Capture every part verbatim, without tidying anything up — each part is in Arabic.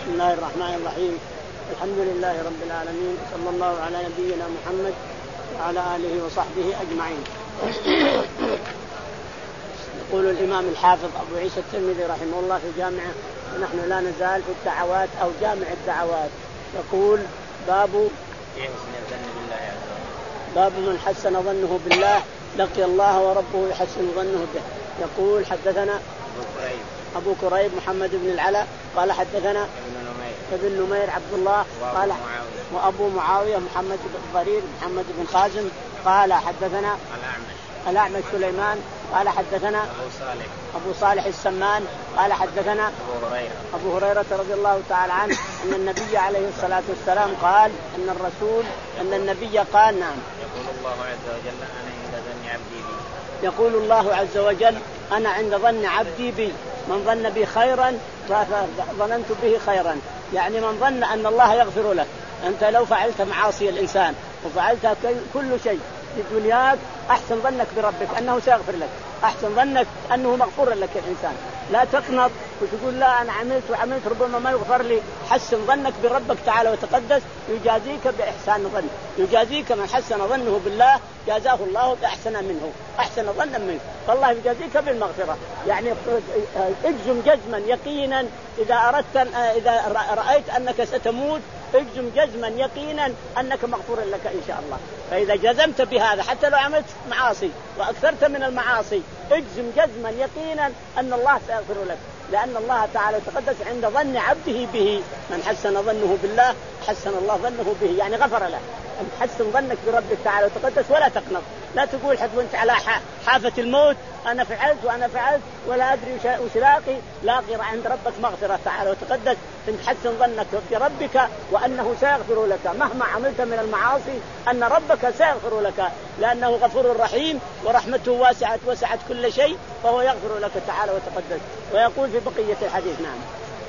بسم الله الرحمن الرحيم. الحمد لله رب العالمين، صلى الله على نبينا محمد وعلى آله وصحبه أجمعين. يقول الإمام الحافظ أبو عيسى الترمذي رحمه الله في جامعه، ونحن لا نزال في الدعوات أو جامع الدعوات. يقول باب باب من حسن ظنه بالله لقي الله وربه يحسن ظنه به. يقول حدثنا أبو كريب محمد بن العلاء قال حدثنا ابن نمير عبد الله قال وأبو معاوية محمد بن ضرير محمد بن خازم قال حدثنا الأعمش سليمان قال حدثنا أبو صالح أبو صالح السمان قال حدثنا أبو هريرة أبو هريرة رضي الله تعالى عنه أن النبي عليه الصلاة والسلام قال أن الرسول أن النبي قال نعم يقول الله عز وجل أنا عند ظن عبدي بي يقول الله عز وجل أنا عند ظن عبدي بي، من ظن بي خيرا ظننت به خيرا، يعني من ظن أن الله يغفر له. أنت لو فعلت معاصي الإنسان وفعلت كل شيء في دنياك أحسن ظنك بربك أنه سيغفر لك، أحسن ظنك أنه مغفور لك الإنسان. لا تقنط وتقول لا أنا عملت وعملت ربما ما يغفر لي. حسن ظنك بربك تعالى وتقدس، يجازيك بإحسان ظن، يجازيك من حسن ظنه بالله جازاه الله بأحسن منه أحسن ظنا منه، فالله يجازيك بالمغفرة. يعني اجزم جزما يقينا إذا أردت إذا رأيت أنك ستموت اجزم جزما يقينا أنك مغفور لك إن شاء الله. فإذا جزمت بهذا حتى لو عملت معاصي وأكثرت من المعاصي اجزم جزما يقينا أن الله سيغفر لك، لأن الله تعالى تقدس عند ظن عبده به. من حسن ظنه بالله حسن الله ظنه به، يعني غفر له. حسن ظنك بربك تعالى وتقدس ولا تقنط، لا تقول حتى وانت على حافة الموت أنا فعلت وأنا فعلت ولا أدري وش لاقي. لاقي عند ربك مغفرة تعالى وتقدس. تحسن ظنك بربك وأنه سيغفر لك مهما عملت من المعاصي، أن ربك سيغفر لك لأنه غفور رحيم ورحمته واسعة وسعت كل شيء، فهو يغفر لك تعالى وتقدس. ويقول في بقية الحديث نعم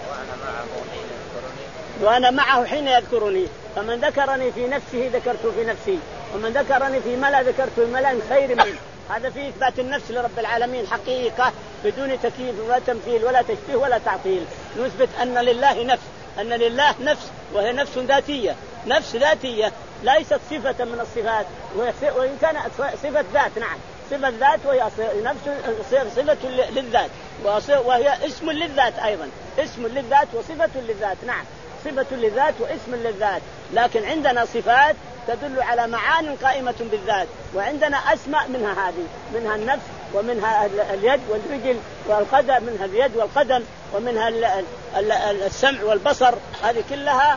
وأنا معه حين يذكرني، فمن ذكرني في نفسه ذكرته في نفسي، ومن ذكرني في ملأ ذكرته في ملأ خير منه. هذا فيه إثبات النفس لرب العالمين حقيقة بدون تكييف ولا تمثيل ولا تشبيه ولا تعطيل. نثبت أن لله نفس، أن لله نفس وهي نفس ذاتية، نفس ذاتية ليست صفة من الصفات، وإن كان صفة ذات نعم صفة ذات وهي نفس صفة للذات، وهي اسم للذات أيضا، اسم للذات وصفة للذات نعم صفة للذات واسم للذات. لكن عندنا صفات تدل على معان قائمة بالذات، وعندنا أسماء منها هذه، منها النفس ومنها اليد والرجل والقدم، منها اليد والقدم ومنها السمع والبصر، هذه كلها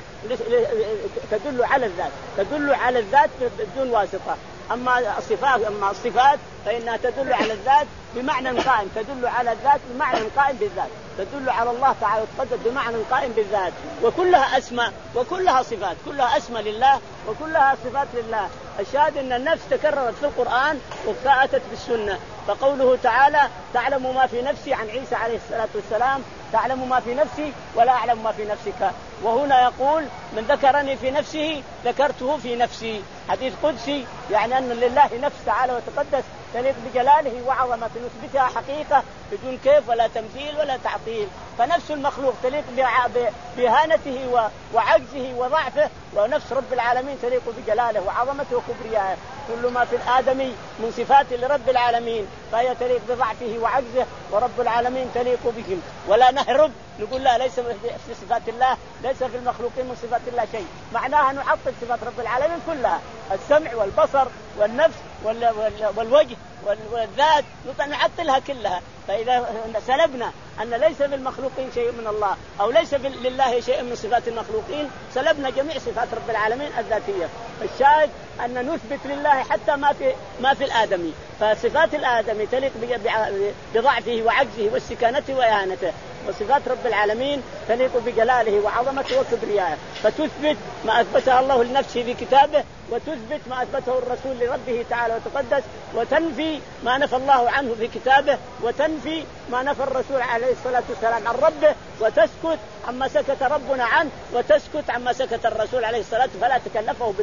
تدل على الذات، تدل على الذات بدون واسطة. أما الصفات أما الصفات فإنها تدل على الذات بمعنى قائم، تدل على الذات بمعنى قائم بالذات، تدل على الله تعالى وتقدس بمعنى قائم بالذات، وكلها أسماء وكلها صفات، كلها أسماء لله وكلها صفات لله. الشاهد أن النفس تكررت في القرآن وأتت بالسنة. فقوله تعالى تعلم ما في نفسي عن عيسى عليه الصلاة والسلام، تعلم ما في نفسي ولا أعلم ما في نفسك. وهنا يقول من ذكرني في نفسه ذكرته في نفسي، حديث قدسي، يعني أن لله نفس تعالى وتقدس تليق بجلاله وعظمته، نثبتها حقيقة بدون كيف ولا تمثيل ولا تعطيل. فنفس المخلوق تليق بإهانته وعجزه وضعفه، ونفس رب العالمين تليق بجلاله وعظمته وكبريائه. كل ما في الآدم من صفات لرب العالمين فهي تليق بضعفه وعجزه، ورب العالمين تليق بهم. ولا نهرب نقول لا ليس في صفات الله، ليس في المخلوقين من صفات الله شيء، معناها نعطل صفات رب العالمين كلها، السمع والبصر والنفس والوجه والذات نعطلها كلها. فإذا سلبنا أن ليس في المخلوقين شيء من الله أو ليس لله شيء من صفات المخلوقين، سلبنا جميع صفات رب العالمين الذاتية. الشاهد أن نثبت لله حتى ما في ما في الآدمي، فصفات الآدمي تليق بضعفه وعجزه واستكانته وإهانته، وصفات رب العالمين تليق بجلاله وعظمته وكبريائه. فتثبت ما أثبتها الله لنفسه في كتابه، وتثبت ما أثبته الرسول لربه تعالى وتقدس، وتنفي ما نفى الله عنه في كتابه، وتنفي ما نفى الرسول عليه الصلاة والسلام عن ربه، وتسكت عما سكت ربنا عنه، وتسكت عما سكت الرسول عليه الصلاة والسلام فلا تكلفه بالبحث.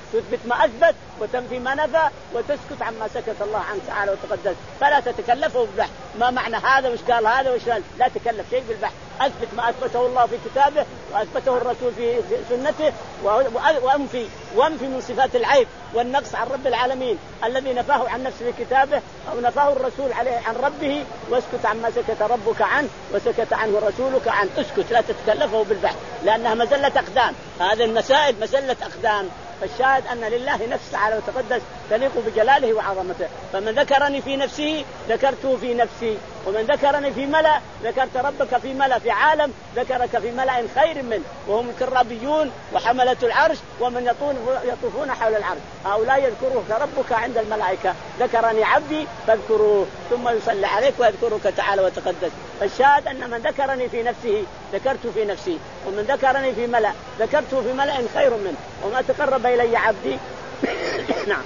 تثبت ما أثبت وتنفي ما نفى وتسكت عما سكت الله عنه تعالى وتقدس، فلا تتكلفه بالبحث ما معنى هذا وش قال هذا وش قال، لا تكلف شيء بالبحث، أثبت ما أثبته الله في كتابه وأثبته الرسول في سنته، وأنفي وأنفي من صفات العيب والنقص عن رب العالمين الذي نفاه عن نفسه في كتابه أو نفاه الرسول عليه عن ربه، واسكت عما سكت ربك عنه وسكت عنه رسولك عنه، اسكت لا تتكلفه بالبحث لأنها مزلة أقدام، هذه المسائل مزلة أقدام. فالشاهد أن لله نفس تعالى وتقدس تليق بجلاله وعظمته، فمن ذكرني في نفسه ذكرته في نفسي، ومن ذكرني في ملأ ذكرت ربك في ملأ، في عالم ذكرك في ملأ خير منه وهم الكرابيون وحملة العرش ومن يطوفون حول العرش، هؤلاء يذكرك ربك عند الملائكة، ذكرني عبدي فاذكروه ثم يصلي عليك ويذكرك تعالى وتقدس. فالشاهد أن من ذكرني في نفسه ذكرته في نفسي، ومن ذكرني في ملأ ذكرته في ملأ خير منه، وما تقرب إلي عبدي نعم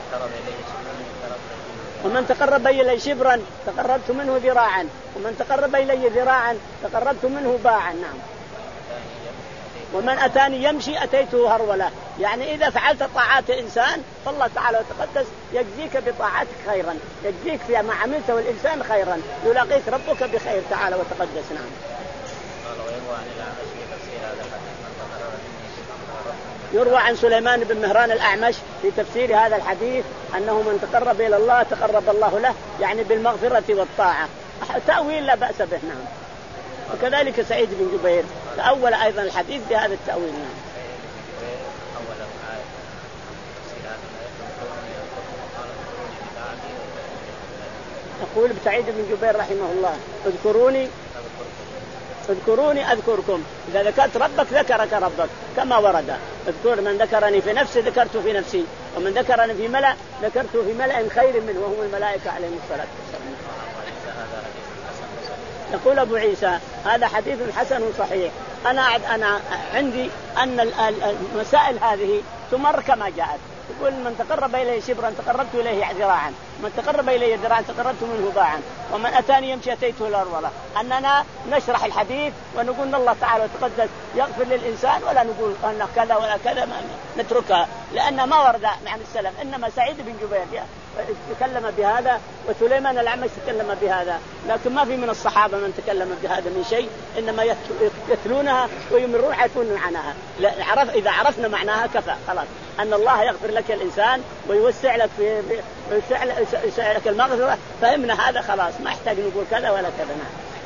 ومن تقرب إلي شبرا تقربت منه ذراعا، ومن تقرب إلي ذراعا تقربت منه باعا. نعم. ومن أتاني يمشي أتيته هرولة، يعني إذا فعلت طاعات إنسان فالله تعالى وتقدس يجزيك بطاعتك خيرا، يجزيك في ما عملته الإنسان خيرا، يلاقيك ربك بخير تعالى وتقدس. نعم. يروى عن سليمان بن مهران الأعمش في تفسير هذا الحديث أنه من تقرب إلى الله تقرب الله له، يعني بالمغفرة والطاعة، تأويل لا بأس به. نعم. وكذلك سعيد بن جبير تأول أيضا الحديث بهذا التأويل. نعم. يقول سعيد بن جبير رحمه الله اذكروني اذكروني أذكركم، إذا ذكرت ربك ذكرك ربك كما ورد، اذكر من ذكرني في نفسي ذكرته في نفسي، ومن ذكرني في ملأ ذكرته في ملأ خير منه وهم الملائكة عليهم الصلاة والسلام. يقول أبو عيسى هذا حديث حسن صحيح. أنا أنا عندي أن المسائل هذه تمر كما جاءت، يقول من تقرب إليه شبرا تقربت إليه ذراعا، من تقرب إليه ذراعا تقربت منه باعا، ومن أتاني يمشي أتيته الأرض. أننا نشرح الحديث ونقول الله تعالى وتقدس يغفر للإنسان، ولا نقول أن كذا ولا كذا، نتركها لأن ما ورد عن السلف. إنما سعيد بن جبير تكلم بهذا وسليمان الأعمش تكلم بهذا، لكن ما في من الصحابة من تكلم بهذا من شيء، إنما يتلونها ويمرون يعرفون معناها. عرف إذا عرفنا معناها كفى خلاص، أن الله يغفر لك الإنسان ويوسع لك في ويوسع لك المغفرة، فهمنا هذا خلاص، ما يحتاج نقول كذا ولا كذا.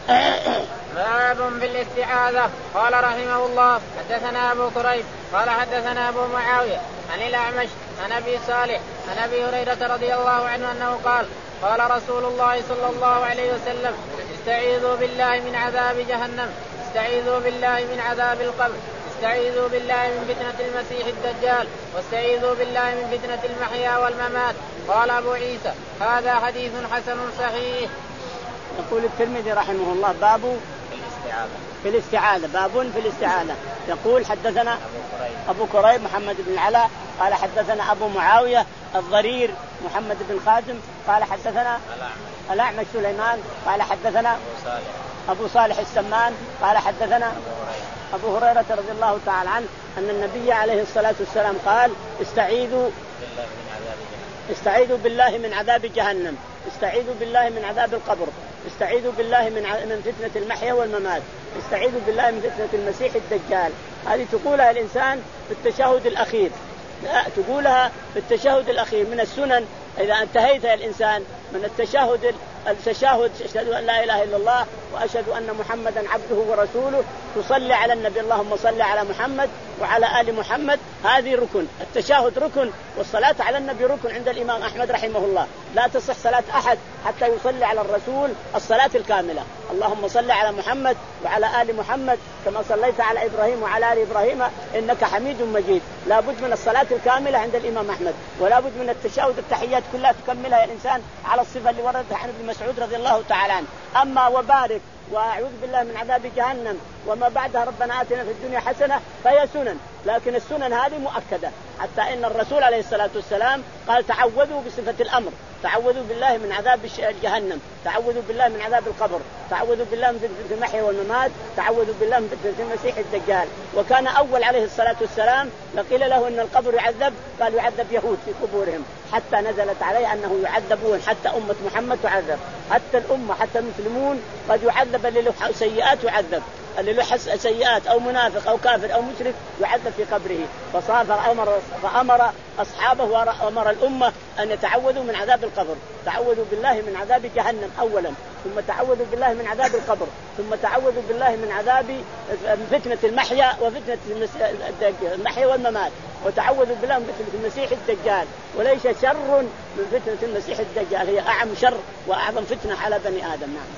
باب بالاستعاذة. قال رحمه الله حدثنا أبو كريب قال حدثنا أبو معاوية عن الأعمش عن أبي صالح عن أبي هريرة رضي الله عنه أنه قال قال رسول الله صلى الله عليه وسلم استعيذوا بالله من عذاب جهنم، استعيذوا بالله من عذاب القبر، استعيذوا بالله من فتنة المسيح الدجال، واستعيذوا بالله من فتنة المحيا والممات. قال أبو عيسى هذا حديث حسن صحيح. يقول الترمذي رحمه الله باب في الاستعاذة، باب في الاستعاذة. يقول حدثنا أبو كريب محمد بن العلاء قال حدثنا أبو معاوية الضرير محمد بن خازم قال حدثنا الأعمش سليمان قال حدثنا أبو صالح السمان قال حدثنا أبو هريرة رضي الله تعالى عنه أن النبي عليه الصلاة والسلام قال استعيذوا استعيذوا بالله من عذاب جهنم، استعيذوا بالله من عذاب القبر، استعيذوا بالله من من فتنة المحيا والممات، استعيذوا بالله من فتنة المسيح الدجال. هذه تقولها الإنسان في التشهد الأخير، لا تقولها في التشهد الأخير من السنن. إذا انتهيت يا الإنسان من التشهد التشهد أشهد أن لا إله إلا الله وأشهد أن محمدا عبده ورسوله، تصلي على النبي اللهم صل على محمد وعلى آل محمد. هذه ركن، التشهد ركن، والصلاة على النبي ركن عند الإمام أحمد رحمه الله. لا تصح صلاة أحد حتى يصلي على الرسول الصلاة الكاملة، اللهم صل على محمد وعلى آل محمد كما صليت على إبراهيم وعلى آل إبراهيم إنك حميد مجيد. لا بد من الصلاة الكاملة عند الإمام أحمد، ولا بد من التشهد التحيات كلها تكملها يا الإنسان على الصفة اللي وردت عن ابن مسعود رضي الله تعالى عنه. أما وبارك وأعوذ بالله من عذاب جهنم وما بعدها ربنا آتنا في الدنيا حسنة، فهي سنن، لكن السنن هذه مؤكدة، حتى إن الرسول عليه الصلاة والسلام قال تعوذوا بصفة الأمر، تعوذوا بالله من عذاب جهنم، تعوذوا بالله من عذاب القبر، تعوذوا بالله من فتنة المحيا والممات، تعوذوا بالله من فتنة المسيح الدجال. وكان أول عليه الصلاة والسلام لقيل له أن القبر يعذب، قال يعذب يهود في قبورهم، حتى نزلت عليه أنه يعذبون، حتى أمة محمد تعذب، حتى الأمة حتى المسلمون قد يعذب اللي له سيئات يعذب، اللي له سيئات أو منافق أو كافر أو مشرك يعذب في قبره. فصار أمر فأمر أصحابه وأمر الأمة أن يتعوذوا من عذاب القبر، تعوذوا بالله من عذاب جهنم أولا، ثم تعوذوا بالله من عذاب القبر، ثم تعوذوا بالله من عذاب فتنة المحيا وفتنة المحيا والممات، وتعوذوا بالله من فتنة المسيح الدجال. وليس شر من فتنة المسيح الدجال، هي أعم شر وأعظم فتنة على بني آدم. نعم.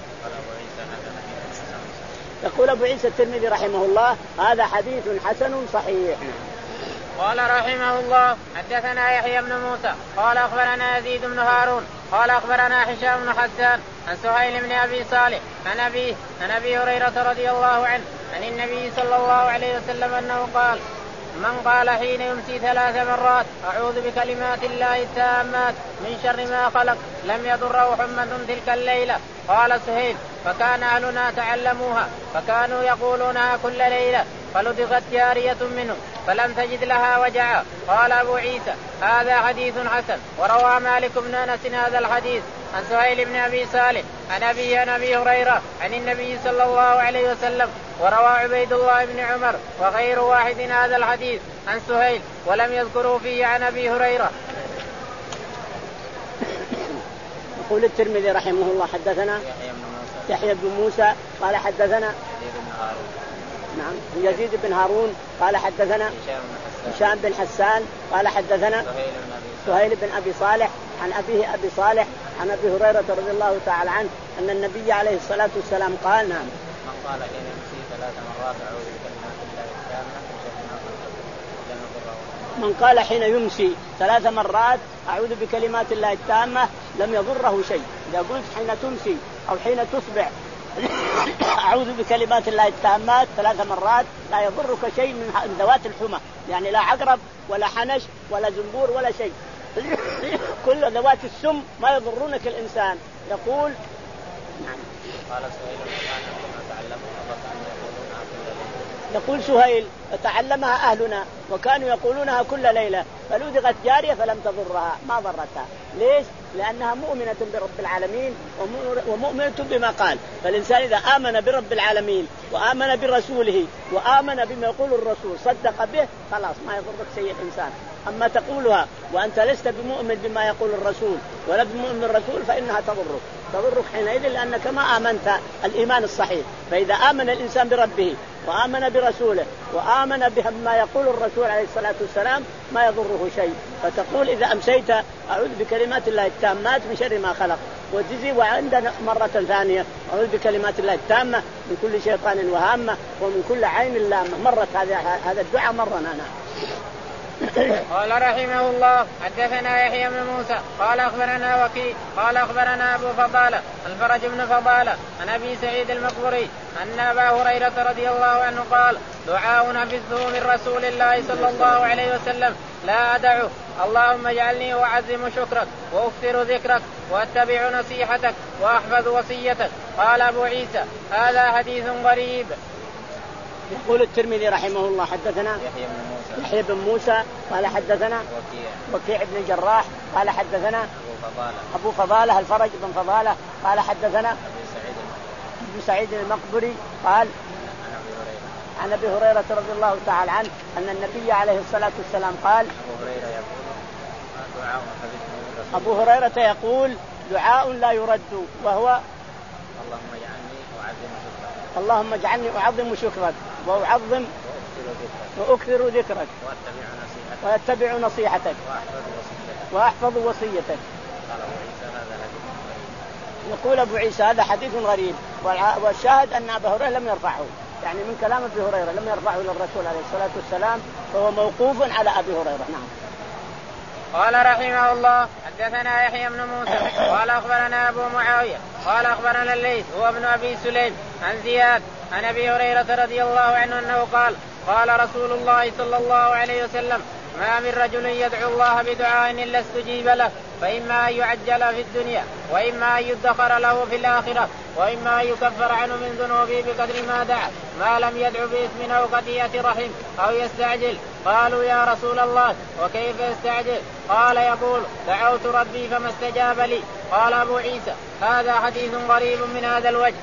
يقول أبو عيسى الترمذي رحمه الله هذا حديث حسن صحيح. قال رحمه الله حدثنا يحيى بن موسى قال أخبرنا يزيد بن هارون قال أخبرنا هشام بن حسان عن سهيل بن أبي صالح عن أبيه عن أبي هريرة رضي الله عنه عن النبي صلى الله عليه وسلم أنه قال من قال حين يمسي ثلاث مرات أعوذ بكلمات الله التامات من شر ما خلق لم يضره حمى تلك الليلة. قال سهيل فكان أهلنا تعلموها فكانوا يقولونها كل ليلة فلدغت جارية منهم فلم تجد لها وجعا. قال أبو عيسى هذا حديث حسن. وروى مالك بن أنس هذا الحديث عن سهيل بن أبي صالح عن أبي عن أبي هريرة عن النبي صلى الله عليه وسلم. وروى عبيد الله بن عمر وغير واحد هذا الحديث عن سهيل ولم يذكروا فيه عن أبي هريرة. يقول الترمذي رحمه الله حدثنا يحيى بن موسى قال حدثنا نعم يزيد بن هارون قال حدثنا هشام بن حسان قال حدثنا سهيل بن أبي صالح عن أبيه أبي صالح عن أبي هريرة رضي الله تعالى عنه أن النبي عليه الصلاة والسلام قال نعم من قال حين يمسي ثلاث مرات أعوذ بكلمات الله التامة من قال حين يمسي ثلاث مرات أعوذ بكلمات الله التامة لم يضره شيء. إذا قلت حين تمسي أو حين تصبح أعوذ بكلمات الله التامات ثلاث مرات لا يضرك شيء من ذوات الحمى، يعني لا عقرب ولا حنش ولا زنبور ولا شيء كل ذوات السم ما يضرونك الإنسان. يقول نعم. قال سهيل يقول سهيل فتعلمها أهلنا وكانوا يقولونها كل ليلة فلدغت جارية فلم تضرها ما ضرتها. ليش؟ لأنها مؤمنة برب العالمين ومؤمنة بما قال. فالإنسان إذا آمن برب العالمين وآمن برسوله وآمن بما يقول الرسول صدق به خلاص ما يضرك شيء الإنسان. أما تقولها وأنت لست بمؤمن بما يقول الرسول ولا بمؤمن بالرسول فإنها تضرك تضرك حينئذ لأنك ما آمنت الإيمان الصحيح. فإذا آمن الإنسان بربه وآمن برسوله وآمن بما يقول الرسول عليه الصلاة والسلام ما يضره شيء. فتقول إذا أمسيت أعوذ بكلمات الله التامات من شر ما خلق وتجي وعندنا مرة ثانية أعوذ بكلمات الله التامة من كل شيطان وهامة ومن كل عين لامة. مرت هذا هذا الدعاء مرة أنا. قال رحمه الله حدثنا يحيى بن موسى قال أخبرنا وكيع قال أخبرنا أبو فضالة الفرج بن فضالة عن أبي سعيد المقبري أن أبا هريرة رضي الله عنه قال دعاء حفظته من رسول الله صلى الله عليه وسلم لا أدعه اللهم اجعلني أعظم شكرك وأكثر ذكرك وأتبع نصيحتك وأحفظ وصيتك. قال أبو عيسى هذا حديث غريب. يقول الترمذي رحمه الله حدثنا يحيى بن موسى يحيى بن موسى قال حدثنا وكيع وكيع بن الجراح قال حدثنا أبو فضالة أبو فضالة الفرج بن فضالة قال حدثنا أبي سعيد أبو سعيد المقبري قال عن أبي هريرة رضي الله تعالى عنه أن النبي عليه الصلاة والسلام قال أبو هريرة يقول دعاء أبو هريرة يقول دعاء لا يرد وهو اللهم اجعلني أعظم شكرك اللهم اجعلني أعظم شكرك وأعظم وأكثر ذكرك وأتبع نصيحتك وأحفظ وصيتك. يقول أبو عيسى هذا حديث غريب. والشاهد أن أبا هريرة لم يرفعه، يعني من كلام أبي هريرة لم يرفعه للرسول عليه الصلاة والسلام فهو موقوف على أبي هريرة. نعم. قال رحمه الله حدثنا يحيى بن موسى قال أخبرنا أبو معاوية قال اخبرنا الليث هو ابن ابي سليم عن زياد عن ابي هريره رضي الله عنه انه قال قال رسول الله صلى الله عليه وسلم ما من رجل يدعو الله بدعاء الا استجيب له فاما ان يعجل في الدنيا واما ان يدخر له في الاخره واما ان يكفر عنه من ذنوبه بقدر ما دعا ما لم يدع باثم او قضيه رحم او يستعجل. قالوا يا رسول الله وكيف يستعجل؟ قال يقول دعوت ربي فما استجاب لي. قال ابو عيسى هذا حديث غريب من هذا الوجه.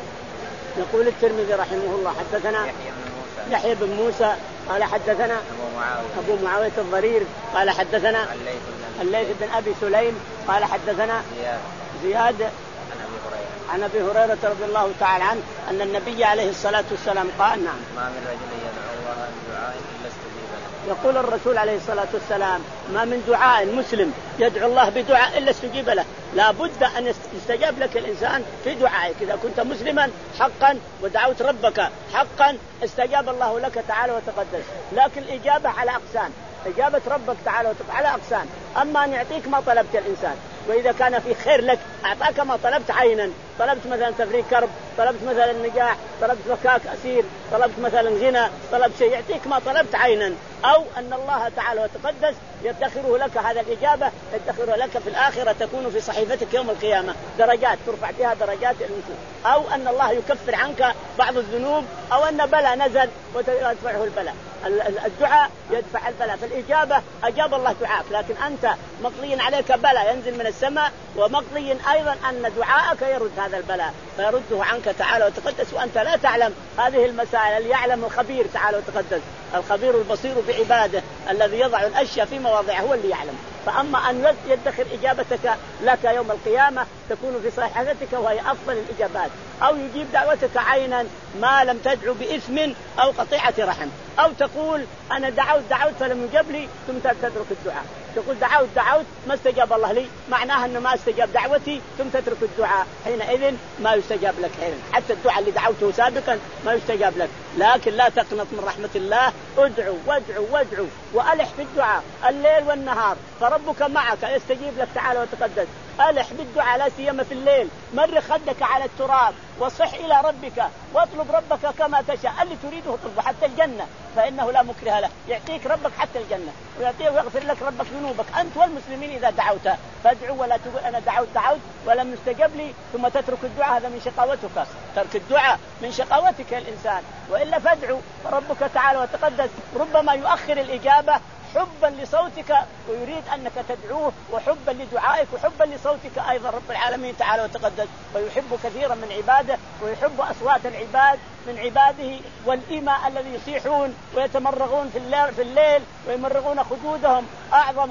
يقول الترمذي رحمه الله حدثنا يحيى بن موسى قال حدثنا أبو معاوية, أبو معاوية الضرير قال حدثنا الليث بن أبي سليم قال حدثنا زياد, زياد عن أبي هريرة عن أبي هريرة رضي الله تعالى عنه أن النبي عليه الصلاة والسلام قال نعم ما من رجل يدعو الله بدعاء إلا استجيب له. يقول الرسول عليه الصلاة والسلام ما من دعاء مسلم يدعو الله بدعاء إلا استجيب له. لا بد أن يستجاب لك الإنسان في دعائك. إذا كنت مسلما حقا ودعوت ربك حقا استجاب الله لك تعالى وتقدس. لكن الإجابة على أقسام. إجابة ربك تعالى وتقدس على أقسام. أما أن يعطيك ما طلبت الإنسان وإذا كان في خير لك أعطاك ما طلبت عينا. طلبت مثلا تفريج كرب طلبت مثلا النجاح طلبت فكاك أسير طلبت مثلا غنى طلبت شيء يعطيك ما طلبت عينا. أو أن الله تعالى وتقدس يدخره لك هذا الإجابة يدخره لك في الآخرة تكون في صحيفتك يوم القيامة درجات ترفع فيها درجات الإنسان. أو أن الله يكفر عنك بعض الذنوب أو أن بلاء نزل ويدفعه البلاء. الدعاء يدفع البلاء. فالإجابة أجاب الله دعاءك لكن أنت مقضي عليك بلاء ينزل من السماء ومقضي أيضا أن دعاءك يرد هذا البلاء فيرده عنك تعالى وتقدس وأنت لا تعلم هذه المسائل. اللي يعلم الخبير تعالى وتقدس الخبير البصير بعباده الذي يضع الأشياء في مواضعها هو اللي يعلم. فأما أن يدخر إجابتك لك يوم القيامة تكون في صحيفتك وهي أفضل الإجابات. أو يجيب دعوتك عينا ما لم تدعو بإثم أو قطيعة رحم. أو تقول أنا دعوت دعوت فلم يجب لي ثم تترك الدعاء. تقول دعوت دعوت ما استجاب الله لي معناها أنه ما استجاب دعوتي ثم تترك الدعاء حينئذ ما يستجاب لك حين. حتى الدعاء اللي دعوته سابقا ما يستجاب لك. لكن لا تقنط من رحمة الله. ادعو وادعو وادعو وألح في الدعاء الليل والنهار فربك معك يستجيب لك تعالى وتقدس. ألح بالدعاء لا سيما في الليل. مر خدك على التراب وصح إلى ربك واطلب ربك كما تشاء. اللي تريده اطلبه حتى الجنة فإنه لا مكره له. يعطيك ربك حتى الجنة ويعطيه ويغفر لك ربك ذنوبك أنت والمسلمين إذا دعوت. فادعوا ولا تقول أنا دعوت دعوت ولم يستجب لي ثم تترك الدعاء. هذا من شقاوتك. ترك الدعاء من شقاوتك الإنسان. وإلا فادعوا ربك تعالى وتقدس ربما يؤخر الإجابة حبا لصوتك ويريد أنك تدعوه وحبا لدعائك وحبا لصوتك أيضا رب العالمين تعالى وتقدس. ويحب كثيرا من عباده ويحب أصوات العباد من عباده والإماء الذي يصيحون ويتمرغون في الليل, في الليل ويمرغون خدودهم. أعظم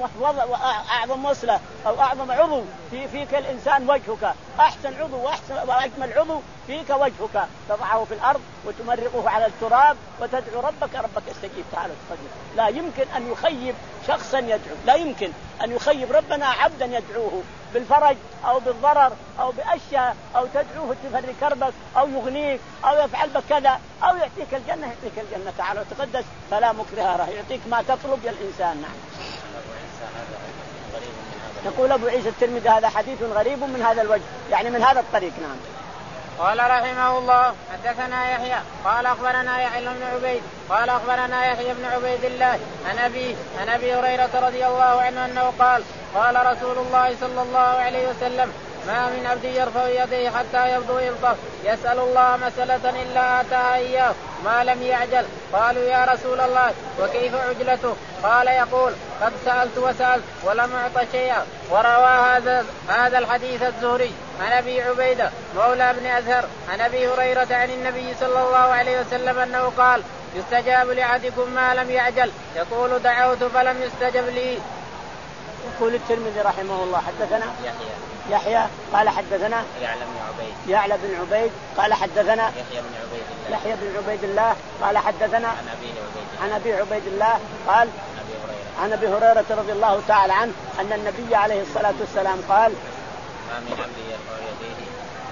أعظم وصلة أو أعظم عضو في فيك الإنسان وجهك. أحسن عضو وأحسن وأجمل عضو فيك وجهك تضعه في الأرض وتمرغه على التراب وتدعو ربك ربك استجيب تعالى وتقدس. لا يمكن أن يخيب شخصا يدعو. لا يمكن أن يخيب ربنا عبدا يدعوه بالفرج أو بالضرر أو بأشياء أو تدعوه تفرج كربك أو يغنيك أو يفعل بك كذا أو يعطيك الجنة يعطيك الجنة تعالى وتقدس فلا مكره له. يعطيك ما تطلب يا الإنسان. نعم. يقول أبو عيسى الترمذي هذا حديث غريب من هذا الوجه يعني من هذا الطريق. نعم. قال رحمه الله حدثنا يحيى قال أخبرنا يحيى بن عبيد قال أخبرنا يحيى بن عبيد الله عن أبي عن أبي هريرة رضي الله عنه أنه قال قال رسول الله صلى الله عليه وسلم ما من عبد يرفع يديه حتى يبدو يلطف يسأل الله مسألة إلا آتاها إياه ما لم يعجل. قالوا يا رسول الله وكيف عجلته؟ قال يقول قد سألت وسألت ولم أعط شيئا. وروى هذا هذا الحديث الزهري عن أبي عبيدة مولى بن أزهر عن أبي هريرة عن النبي صلى الله عليه وسلم أنه قال يستجاب لأحدكم ما لم يعجل. يقول دعوت فلم يستجب لي. يقول الترمذي رحمه الله حدثنا يحيى يحيى قال حدثنا يعلى بن عبيد يعلى بن عبيد قال حدثنا يحيى بن عبيد الله يحيى بن عبيد الله قال حدثنا عن أبي عبيد عن أبي عبيد الله قال عن أبي هريرة رضي الله تعالى عنه أن النبي عليه الصلاة والسلام قال ما من عبد يرفع يديه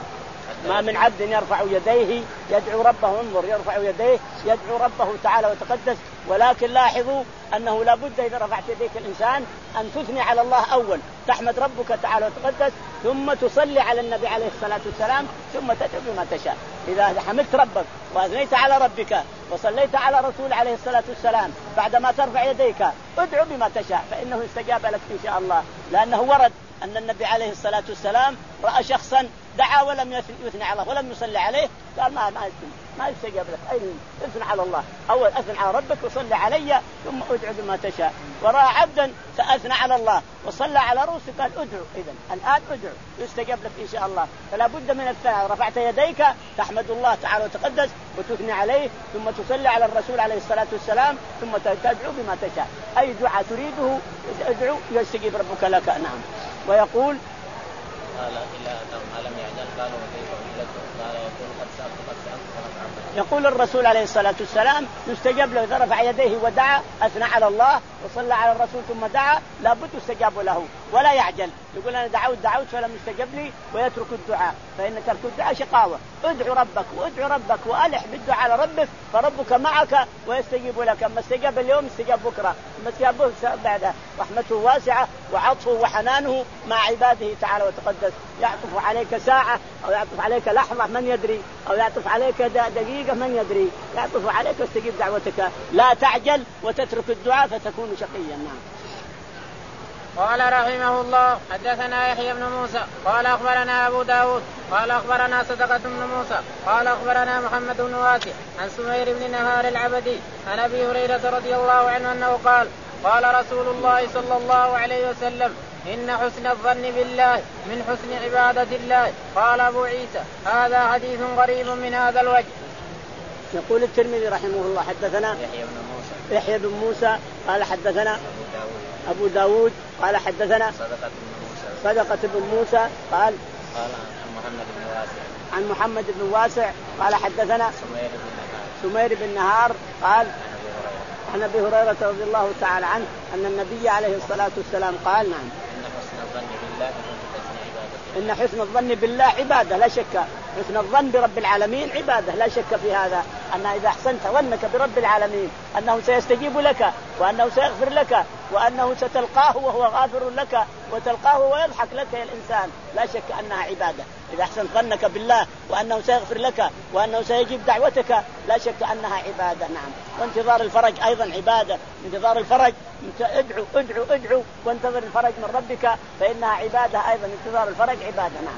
ما من عبد يرفع يديه يدعو ربه، انظر يرفع يديه يدعو ربه تعالى وتقدس. ولكن لاحظوا أنه لا بد إذا رفعت يديك الإنسان أن تثني على الله أول، تحمد ربك تعالى وتقدس، ثم تصلي على النبي عليه الصلاة والسلام، ثم تدعو بما تشاء. إذا حمدت ربك وأثنيت على ربك وصليت على رسول عليه الصلاة والسلام بعدما ترفع يديك ادعو بما تشاء فإنه يستجاب لك إن شاء الله. لأنه ورد أن النبي عليه الصلاة والسلام رأى شخصا دعا ولم يثني على الله ولم يصلي عليه، قال ما ما ما يستجاب لك، أي اثنى على الله أول، أثنى على ربك وصلي علي ثم ادعو بما تشاء. ورأى عبدا فأثنى على الله وصلى على رؤوسه قال ادعو، إذن الآن ادعو يستجاب لك إن شاء الله. فلا بد من الثناء، رفعت يديك تحمد الله تعالى وتقدس وتثني عليه ثم تصلي على الرسول عليه الصلاة والسلام ثم تدعو بما تشاء، أي دعاء تريده ادعو يستجيب ربك لك. نعم. ويقول قال إلا أنهم ألم يعجل قالوا وكيف أجلته قال يقول قد سألت قد سألت. يقول الرسول عليه الصلاة والسلام يستجاب له إذا رفع يديه ودعا أثنى على الله وصلى على الرسول ثم دعا لابد يستجاب له ولا يعجل، يقول أنا دعوت دعوت فلم يستجب لي ويترك الدعاء، فإن ترك الدعاء شقاوة. ادعو ربك وادعو ربك وألح بالدعاء على ربك فربك معك ويستجيب لك. أما استجاب اليوم استجاب بكرة، أما استجاب بعده. رحمته واسعة وعطفه وحنانه مع عباده تعالى وتقدس، يعطف عليك ساعة أو يعطف عليك لحظة من يدري، أو يعطف عليك دقيقة من يدري، يعطف عليك واستجيب دعوتك. لا تعجل وتترك الدعاء فتكون شقيا. نعم. قال رحمه الله حدثنا يحيى بن موسى قال أخبرنا أبو داود قال أخبرنا صدقة بن موسى قال أخبرنا محمد بن واسع عن سمير بن نهار العبدي عن أبي هريرة رضي الله عنه أنه قال قال رسول الله صلى الله عليه وسلم إن حسن الظن بالله من حسن عبادة الله. قال أبو عيسى هذا حديث غريب من هذا الوجه. يقول الترمذي رحمه الله حدثنا يحيى بن موسى يحيى بن موسى قال حدثنا أبو داود أبو داود قال حدثنا صدقة بن موسى صدقة بن موسى قال قال عن محمد بن واسع عن محمد بن واسع قال حدثنا سمير بن نهار سمير بن نهار قال عن عن أبي هريرة أبي هريرة رضي الله تعالى عنه أن النبي عليه الصلاة والسلام قال نعم إن حسن الظن بالله من حسن عبادته. إن حسن الظن بالله عبادة لا شك، حسن الظن برب العالمين عبادة لا شك في هذا، أن إذا أحسنت ظنك برب العالمين أنه سيستجيب لك وأنه سيغفر لك وأنه ستلقاه وهو غافر لك وتلقاه ويضحك لك يا الإنسان، لا شك أنها عبادة. إذا أحسنت ظنك بالله وأنه سيغفر لك وأنه سيجيب دعوتك لا شك أنها عبادة. نعم. وانتظار الفرج أيضا عبادة، انتظار الفرج ادعو ادعو ادعو وانتظر الفرج من ربك فإنها عبادة أيضا، انتظار الفرج عبادة. نعم.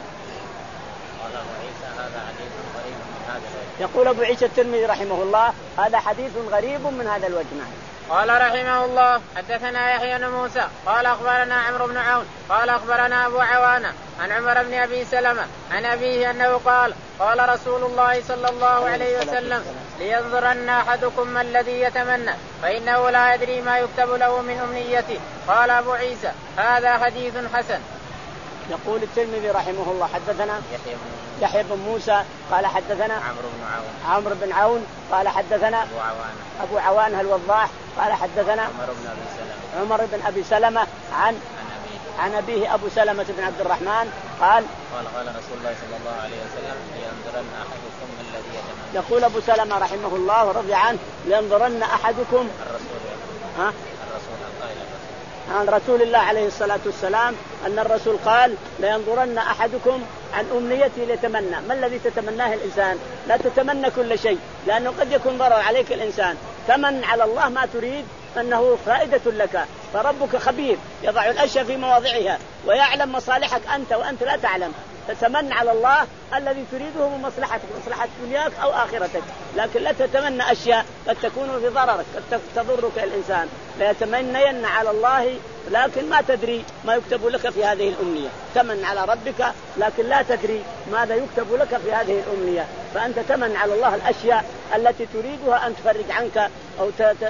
قال أبو عيسى هذا حديث غريب من هذا الوجه. يقول أبو عيسى الترمذي رحمه الله هذا حديث غريب من هذا الوجه. نعم. قال رحمه الله حدثنا يحيى بن موسى قال أخبرنا عمرو بن عون قال أخبرنا أبو عوانة عن عمر بن أبي سلمة عن أبيه أنه قال قال رسول الله صلى الله عليه وسلم لينظرن أحدكم ما الذي يتمنى فإنه لا يدري ما يكتب له من أمنيته. قال أبو عيسى هذا حديث حسن. يقول الترمذي رحمه الله حدثنا يحيى بن يحيى بن موسى قال حدثنا عمرو بن عون عمرو بن عون قال حدثنا أبو عوانة أبو عوانة الوضاح قال حدثنا عمر بن أبي سلمة عمر بن أبي سلمة عن عن أبيه عن أبيه أبو سلمة بن عبد الرحمن قال قال قال رسول الله صلى الله عليه وسلم لينظرن أحدكم ما الذي يتمنى. يقول أبو سلمة رحمه الله ورضي عنه لينظرن أحدكم الرسول ها الرسول القائل عن رسول الله عليه الصلاة والسلام أن الرسول قال لينظرن أحدكم عن أمنيته ليتمنى. ما الذي تتمناه الإنسان؟ لا تتمنى كل شيء لأنه قد يكون ضرر عليك الإنسان، تمن على الله ما تريد أنه فائدة لك، فربك خبير يضع الأشياء في مواضعها ويعلم مصالحك أنت وأنت لا تعلم، تتمنى على الله الذي تريده من مصلحتك مصلحة دنياك أو آخرتك، لكن لا تتمنى أشياء قد تكون في ضررك قد تضرك الإنسان. لا يتمنين على الله لكن ما تدري ما يكتب لك في هذه الأمنية، تمن على ربك لكن لا تدري ماذا يكتب لك في هذه الأمنية، فأنت تمن على الله الأشياء التي تريدها أن تفرج عنك أو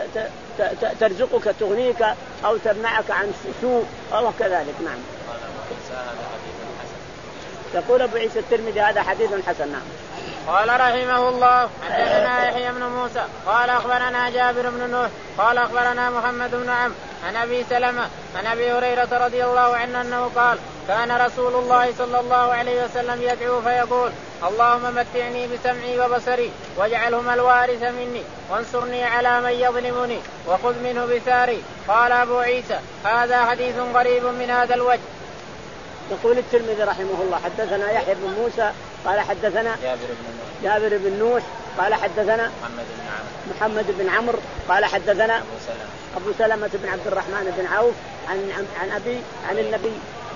ترزقك تغنيك أو تمنعك عن سوء أو كذلك. نعم. يقول أبو عيسى الترمذي هذا حديث حسن. نعم. قال رحمه الله حدثنا يحيى بن موسى قال أخبرنا جابر بن نوح قال أخبرنا محمد بن عمرو عن أبي سلمة عن أبي هريرة رضي الله عنه أنه قال كان رسول الله صلى الله عليه وسلم يدعو فيقول اللهم متعني بسمعي وبصري واجعلهما الوارث مني وانصرني على من يظلمني وخذ منه بثاري. قال أبو عيسى هذا حديث غريب من هذا الوجه. يقول الترمذي رحمه الله حدثنا يحيى بن موسى قال حدثنا جابر بن نوح, جابر بن نوح قال حدثنا محمد بن عمرو محمد بن عمرو قال حدثنا أبو سلمة أبو سلمة بن عبد الرحمن بن عوف عن عن أبي عن النبي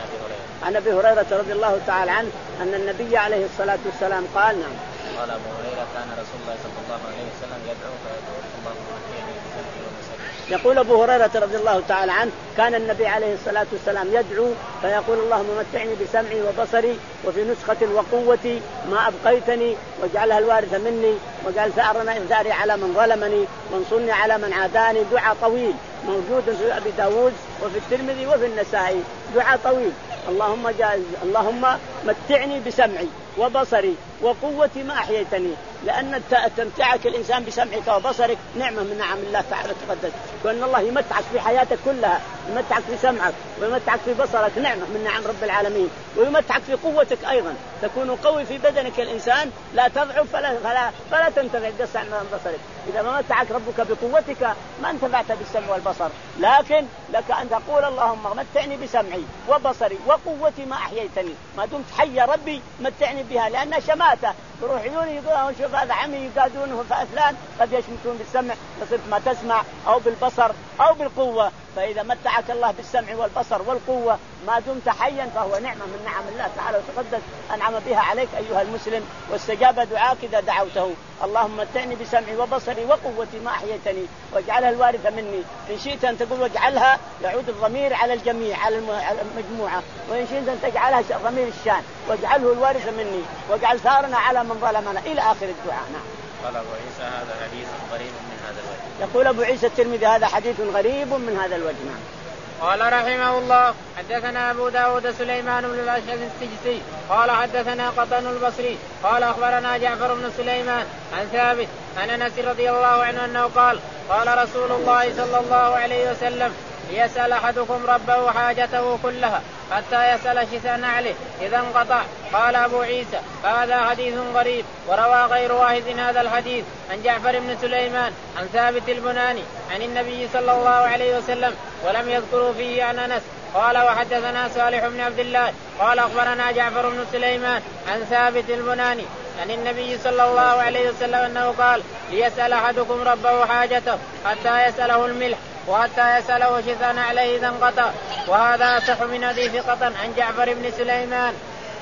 عن أبي هريرة رضي الله تعالى عنه أن النبي عليه الصلاة والسلام قال نعم قال أبو هريرة كان رسول الله صلى الله عليه وسلم يدعو فيقول اللهم متعني بسمعي وبصري. يقول أبو هريرة رضي الله تعالى عنه كان النبي عليه الصلاة والسلام يدعو فيقول اللهم متعني بسمعي وبصري وفي نسخة وقوتي ما أبقيتني واجعلها الوارث مني واجعل ثأرنا إنذاري على من ظلمني وانصرني على من عاداني. دعاء طويل موجود في أبي داود وفي الترمذي وفي النسائي دعاء طويل. اللهم جاز اللهم متعني بسمعي وبصري وقوتي ما أحييتني لأن تمتعك الإنسان بسمعك وبصرك نعمة من نعم الله تعالى تقدس. وأن الله يمتعك في حياتك كلها يمتعك في سمعك ويمتعك في بصرك نعمة من نعم رب العالمين ويمتعك في قوتك أيضا تكون قوي في بدنك الإنسان لا تضعف فلا, فلا, فلا تنتفع بالسمع والبصرك. إذا ما متعك ربك بقوتك ما انتفعت بالسمع والبصر لكن لك أن تقول اللهم متعني بسمعي وبصري وقوتي ما أحييتني ما دمت حي يا ربي متعني بها لأنها شماتة بروح عيوني يقولون شوف هذا عمي يقادونه فأثلان قد يشمتون بالسمع فصرت ما تسمع أو بالبصر أو بالقوة. فإذا متعك الله بالسمع والبصر والقوة ما دمت حيا فهو نعمة من نعم الله تعالى وتقدس أنعم بها عليك أيها المسلم واستجاب دعاك إذا دعوته. اللهم متعني بسمعي وبصري وقوتي ما أحييتني واجعلها الوارث مني. إن شئت أن تقول واجعلها يعود الضمير على الجميع على المجموعة وإن شئت أن تجعلها ضمير الشان واجعله الوارث مني واجعل ثارنا على من ظلمنا إلى آخر الدعاء. نعم. قال أبو عيسى هذا حديث غريب من هذا الوجه. يقول أبو عيسى الترمذي هذا حديث غريب من هذا الوجه. نعم. قال رحمه الله حدثنا أبو داود سليمان بن الأشعث السجسي قال حدثنا قطن البصري قال أخبرنا جعفر بن سليمان عن ثابت عن أنس رضي الله عنه أنه قال قال رسول الله صلى الله عليه وسلم ليسأل أحدكم ربه حاجته كلها حتى يسأل شسع نعله إذا انقطع. قال أبو عيسى هذا حديث غريب. وروى غير واحد هذا الحديث عن جعفر بن سليمان عن ثابت البناني عن النبي صلى الله عليه وسلم ولم يذكروا فيه عن أنس. قال وحدثنا صالح بن عبد الله قال أخبرنا جعفر بن سليمان عن ثابت البناني عن النبي صلى الله عليه وسلم أنه قال ليسأل أحدكم ربه حاجته حتى يسأله الملح وحتى يسأله شسع نعله إذا انقطع. وهذا أصح من حديث قطن عن جعفر بن سليمان.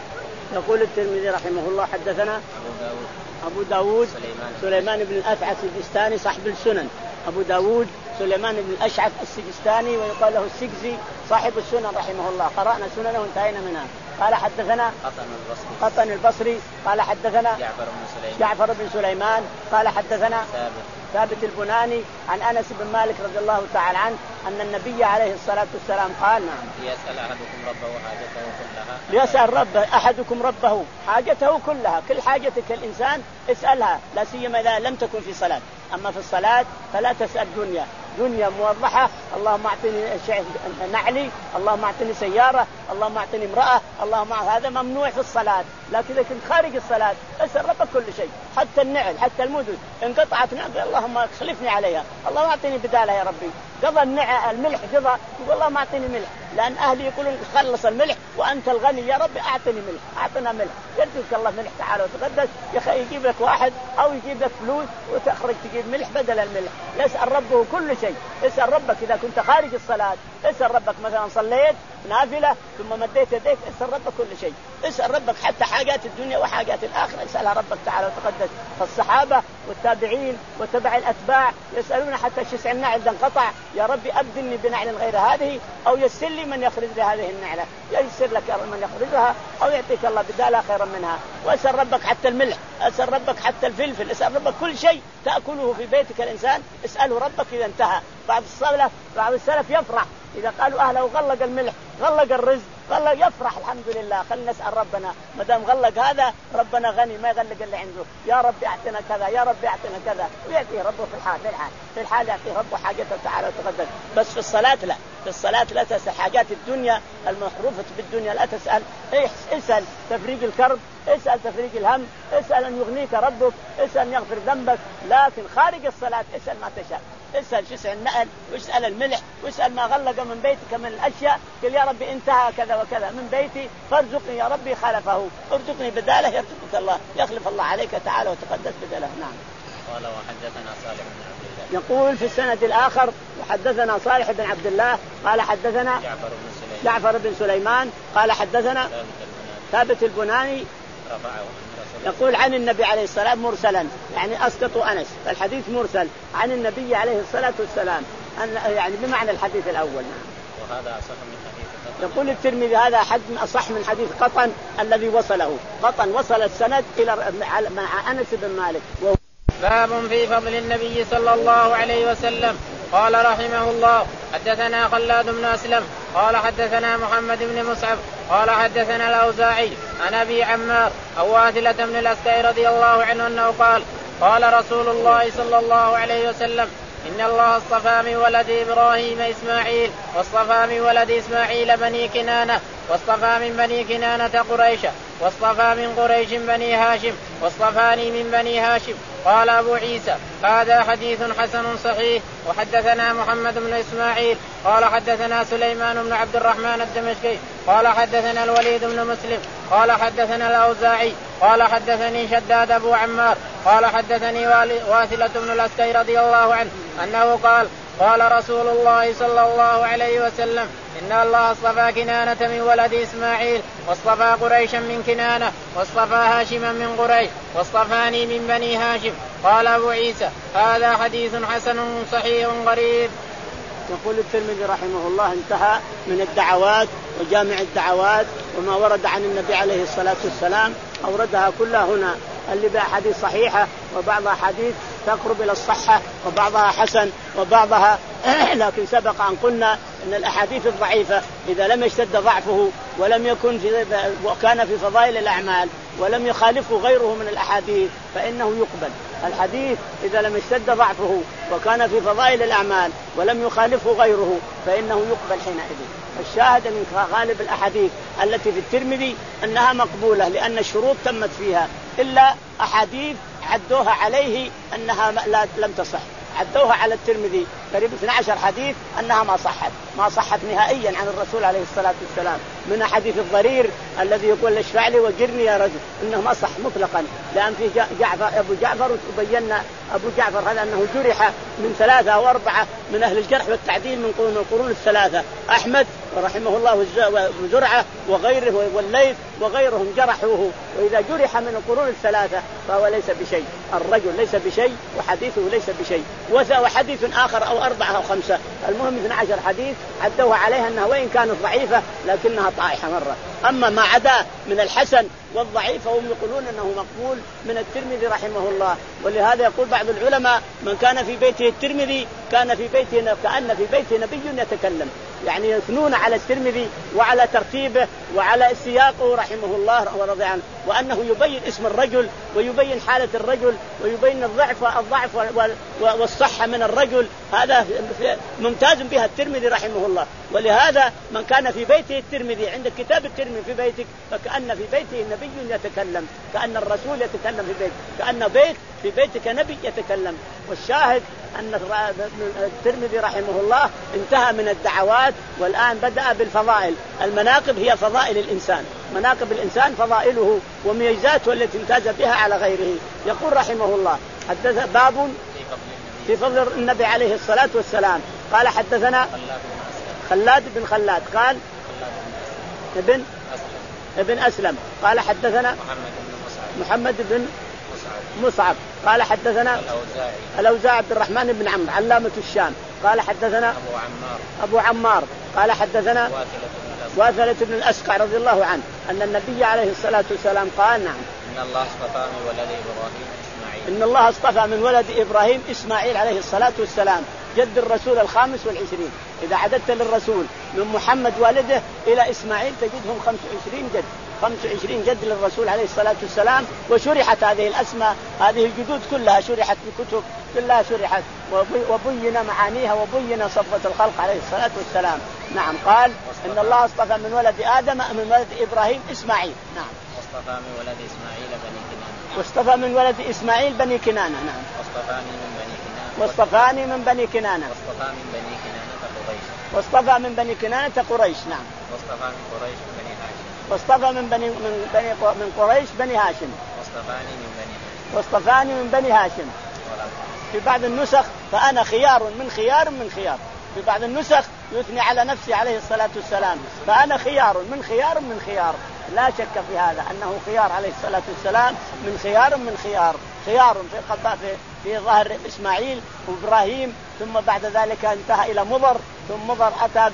يقول الترمذي رحمه الله حدثنا أبو داود, أبو داود سليمان, سليمان بن الأشعث السجستاني صاحب السنن. أبو داود سليمان بن الأشعث السجستاني ويقال له السجزي صاحب السنن رحمه الله. قرأنا سننه وانتهينا منها. قال حدثنا قطن البصري, قطن البصري قال حدثنا جعفر بن سليمان, جعفر بن سليمان قال حدثنا ثابت, ثابت البناني عن أنس بن مالك رضي الله تعالى عنه أن النبي عليه الصلاة والسلام قال نعم ليسأل أحدكم ربه حاجته كلها ليسأل ربه أحدكم ربه حاجته كلها. كل حاجتك الإنسان اسألها لا سيما إذا لم تكن في صلاة. أما في الصلاة فلا تسأل دنيا دنيا موضحة اللهم أعطني شيء نعلي اللهم أعطني سيارة اللهم أعطني امرأة اللهم هذا ممنوع في الصلاة. لكن إذا كنت خارج الصلاة اسأل ربك كل شيء حتى النعل حتى المدد انقطعت نعل اللهم اخلفني عليها اللهم أعطني بدالها يا ربي. قضى النعل الملح قضى يقول اللهم أعطني ملح لأن أهلي يقولون خلص الملح وأنت الغني يا ربي أعطني ملح أعطنا ملح. يرزقك الله ملح تعالى وتقدس يجيب لك واحد أو يجيب لك فلوس وتخرج تجيب ملح بدل الملح. يسأل ربه كل شيء. اسأل ربك إذا كنت خارج الصلاة اسأل ربك مثلا صليت نافلة ثم مديت يديك اسأل ربك كل شيء. اسأل ربك حتى حاجات الدنيا وحاجات الآخرة اسألها ربك تعالى وتقدس. فالصحابة والتابعين وتبع الأتباع يسألون حتى شسع النعل إذا انقطع يا ربي أبدلني بنعل غير هذه أو يسر لي من يخرج لي هذه النعلة يسر لك من يخرجها أو يعطيك الله بدالها خيرا منها. واسأل ربك حتى الملح اسأل ربك حتى الفلفل اسأل ربك كل شيء تأكله في بيتك الإنسان اسأله ربك إذا انتهى. بعض السلف بعض السلف يفرح إذا قالوا أهله غلق الملح غلق الرزق غلق يفرح الحمد لله. خلنا نسأل ربنا ما دام غلق هذا ربنا غني ما يغلق اللي عنده. يا رب اعطنا كذا يا رب اعطنا كذا ويعطيه ربه في الحال في الحال في الحال يعطيه ربه حاجته تعالى وتقدم. بس في الصلاة لا، في الصلاة لا تسأل حاجات الدنيا المحروفة بالدنيا لا تسأل. إيه اسأل تفريج الكرب، اسأل تفريج الهم، اسأل أن يغنيك ربك، اسأل أن يغفر ذنبك. لكن خارج الصلاة اسأل ما تشاء. اسأل شسع النقل واسأل الملح واسأل ما غلق من بيتك من الأشياء. قل يا ربي انتهى كذا وكذا من بيتي فارزقني يا ربي خلفه، ارزقني بداله يرزقك الله، يخلف الله عليك تعالى وتقدس بداله. نعم. قال وحدثنا صالح بن عبد الله. يقول في السند الآخر وحدثنا صالح بن عبد الله قال حدثنا جعفر بن سليمان, جعفر بن سليمان قال حدثنا ثابت البناني يقول عن النبي عليه الصلاة مرسلا، يعني أسقطوا أنس، فالحديث مرسل عن النبي عليه الصلاة والسلام، يعني بمعنى الحديث الأول. وهذا أصح من حديث قطن. يقول الترمذي هذا حد أصح من حديث قطن الذي وصله. قطن وصل السند إلى مع أنس بن مالك. باب في فضل النبي صلى الله عليه وسلم. قال رحمه الله حدثنا خلاد بن أسلم قال حدثنا محمد بن مصعب قال حدثنا الأوزاعي عن أبي عمار أو واثلة بن الأسكع رضي الله عنه أنه قال قال رسول الله صلى الله عليه وسلم إن الله اصطفى من ولد إبراهيم إسماعيل واصطفى من ولد إسماعيل بني كنانة واصطفى من بني كنانة قريشة واصطفى من قريش بني هاشم واصطفاني من بني هاشم. قال أبو عيسى هذا حديث حسن صحيح. وحدثنا محمد بن إسماعيل قال حدثنا سليمان بن عبد الرحمن الدمشقي قال حدثنا الوليد بن مسلم قال حدثنا الأوزاعي قال حدثني شداد أبو عمار قال حدثني واثلة بن الأسكع رضي الله عنه أنه قال قال رسول الله صلى الله عليه وسلم إن الله اصطفى كنانة من ولد إسماعيل واصطفى قريشا من كنانة واصطفى هاشما من قريش واصطفاني من بني هاشم. قال أبو عيسى هذا حديث حسن صحيح غريب. يقول الترمذي رحمه الله انتهى من الدعوات وجامع الدعوات وما ورد عن النبي عليه الصلاة والسلام أوردها كلها هنا، اللي بها حديث صحيحة وبعضها حديث تقرب إلى الصحة وبعضها حسن وبعضها لكن سبق أن قلنا أن الأحاديث الضعيفة إذا لم يشتد ضعفه ولم يكن في وكان في فضائل الأعمال ولم يخالفه غيره من الأحاديث فإنه يقبل. الحديث إذا لم يشتد ضعفه وكان في فضائل الأعمال ولم يخالفه غيره فإنه يقبل حينئذ. الشاهد من غالب الأحاديث التي في الترمذي أنها مقبولة لأن الشروط تمت فيها، إلا أحاديث عدوها عليه أنها لم تصح، عدوها على الترمذي قريب اثني عشر حديث أنها ما صحت ما صحت نهائيا عن الرسول عليه الصلاة والسلام. من حديث الضرير الذي يقول اشفع لي وجرني يا رجل إنه ما صح مطلقا، لأن في جعفر أبو جعفر وبينا أبو جعفر هذا أنه جرح من ثلاثة أو أربعة من أهل الجرح والتعديل من القرون الثلاثة، أحمد رحمه الله وزرعة وغيره والليث وغيرهم جرحوه، وإذا جرح من القرون الثلاثة فهو ليس بشيء، الرجل ليس بشيء وحديثه ليس بشيء. وحديث آخر أو أربعة أو خمسة المهم اثني عشر حديث عدوها عليها أنها وإن كانت ضعيفة لكنها طائحة مرة. أما ما عدا من الحسن والضعيف فهم يقولون أنه مقبول من الترمذي رحمه الله. ولهذا يقول بعض العلماء من كان في بيته الترمذي كان في بيته كأن في بيته نبي يتكلم، يعني يثنون على الترمذي وعلى ترتيبه وعلى سياقه رحمه الله ورضي عنه، وأنه يبين اسم الرجل ويبين حالة الرجل ويبين الضعف الضعف والصحة من الرجل. هذا ممتاز بها الترمذي رحمه الله. ولهذا من كان في بيته الترمذي عند كتاب الترمذي في بيتك فكأن في بيته نبي يتكلم، كأن الرسول يتكلم في بيتك، كأن بيت في بيتك نبي يتكلم. والشاهد أن الترمذي رحمه الله انتهى من الدعوات والآن بدأ بالفضائل. المناقب هي فضائل الإنسان، مناقب الإنسان فضائله وميزاته التي امتاز بها على غيره. يقول رحمه الله حدث باب في فضل النبي عليه الصلاة والسلام. قال حدثنا خلاد بن خلاد قال ابن ابن أسلم قال حدثنا محمد بن مصعب قال حدثنا الأوزاعي عبد الرحمن بن عمرو علامة الشام قال حدثنا أبو عمار أبو عمار قال حدثنا واثلة بن الأسقع رضي الله عنه أن النبي عليه الصلاة والسلام قال نعم إن الله اصطفى من ولد إبراهيم إسماعيل إن الله اصطفى من ولد إبراهيم إسماعيل عليه الصلاة والسلام. جد الرسول الخامس والعشرين. إذا عددت للرسول من محمد والده إلى إسماعيل تجدهم خمس وعشرين جد، خمس وعشرين جد للرسول عليه الصلاة والسلام. وشرحت هذه الأسماء، هذه الجدود كلها شرحت بكتب، كلها شرحت وبين معانيها وبين صفوة الخلق عليه الصلاة والسلام. نعم. قال إن الله اصطفى من ولد آدم من ولد إبراهيم إسماعيل. نعم. واصطفى من ولد إسماعيل بني كنانة. واصطفى من ولد إسماعيل بني كنانة. نعم. واصطفاني من بني كنانة. واصطفاني من بني كنانة. واصطفى من بني كنانة قريش. واصطفى من بني كنانة قريش. نعم. واصطفى من قريش بني هاشم. واصطفى من بني من بني من قريش بني هاشم. واصطفاني من بني هاشم. واصطفاني من بني هاشم. في بعض النسخ فأنا خيار من خيار من خيار. في بعض النسخ يثني على نفسه عليه الصلاة والسلام فأنا خيار من خيار من خيار. لا شك في هذا أنه خيار عليه الصلاة والسلام من خيار من خيار. خيار في قطاع في, في ظهر إسماعيل وإبراهيم، ثم بعد ذلك انتهى إلى مضر، ثم مضر أتى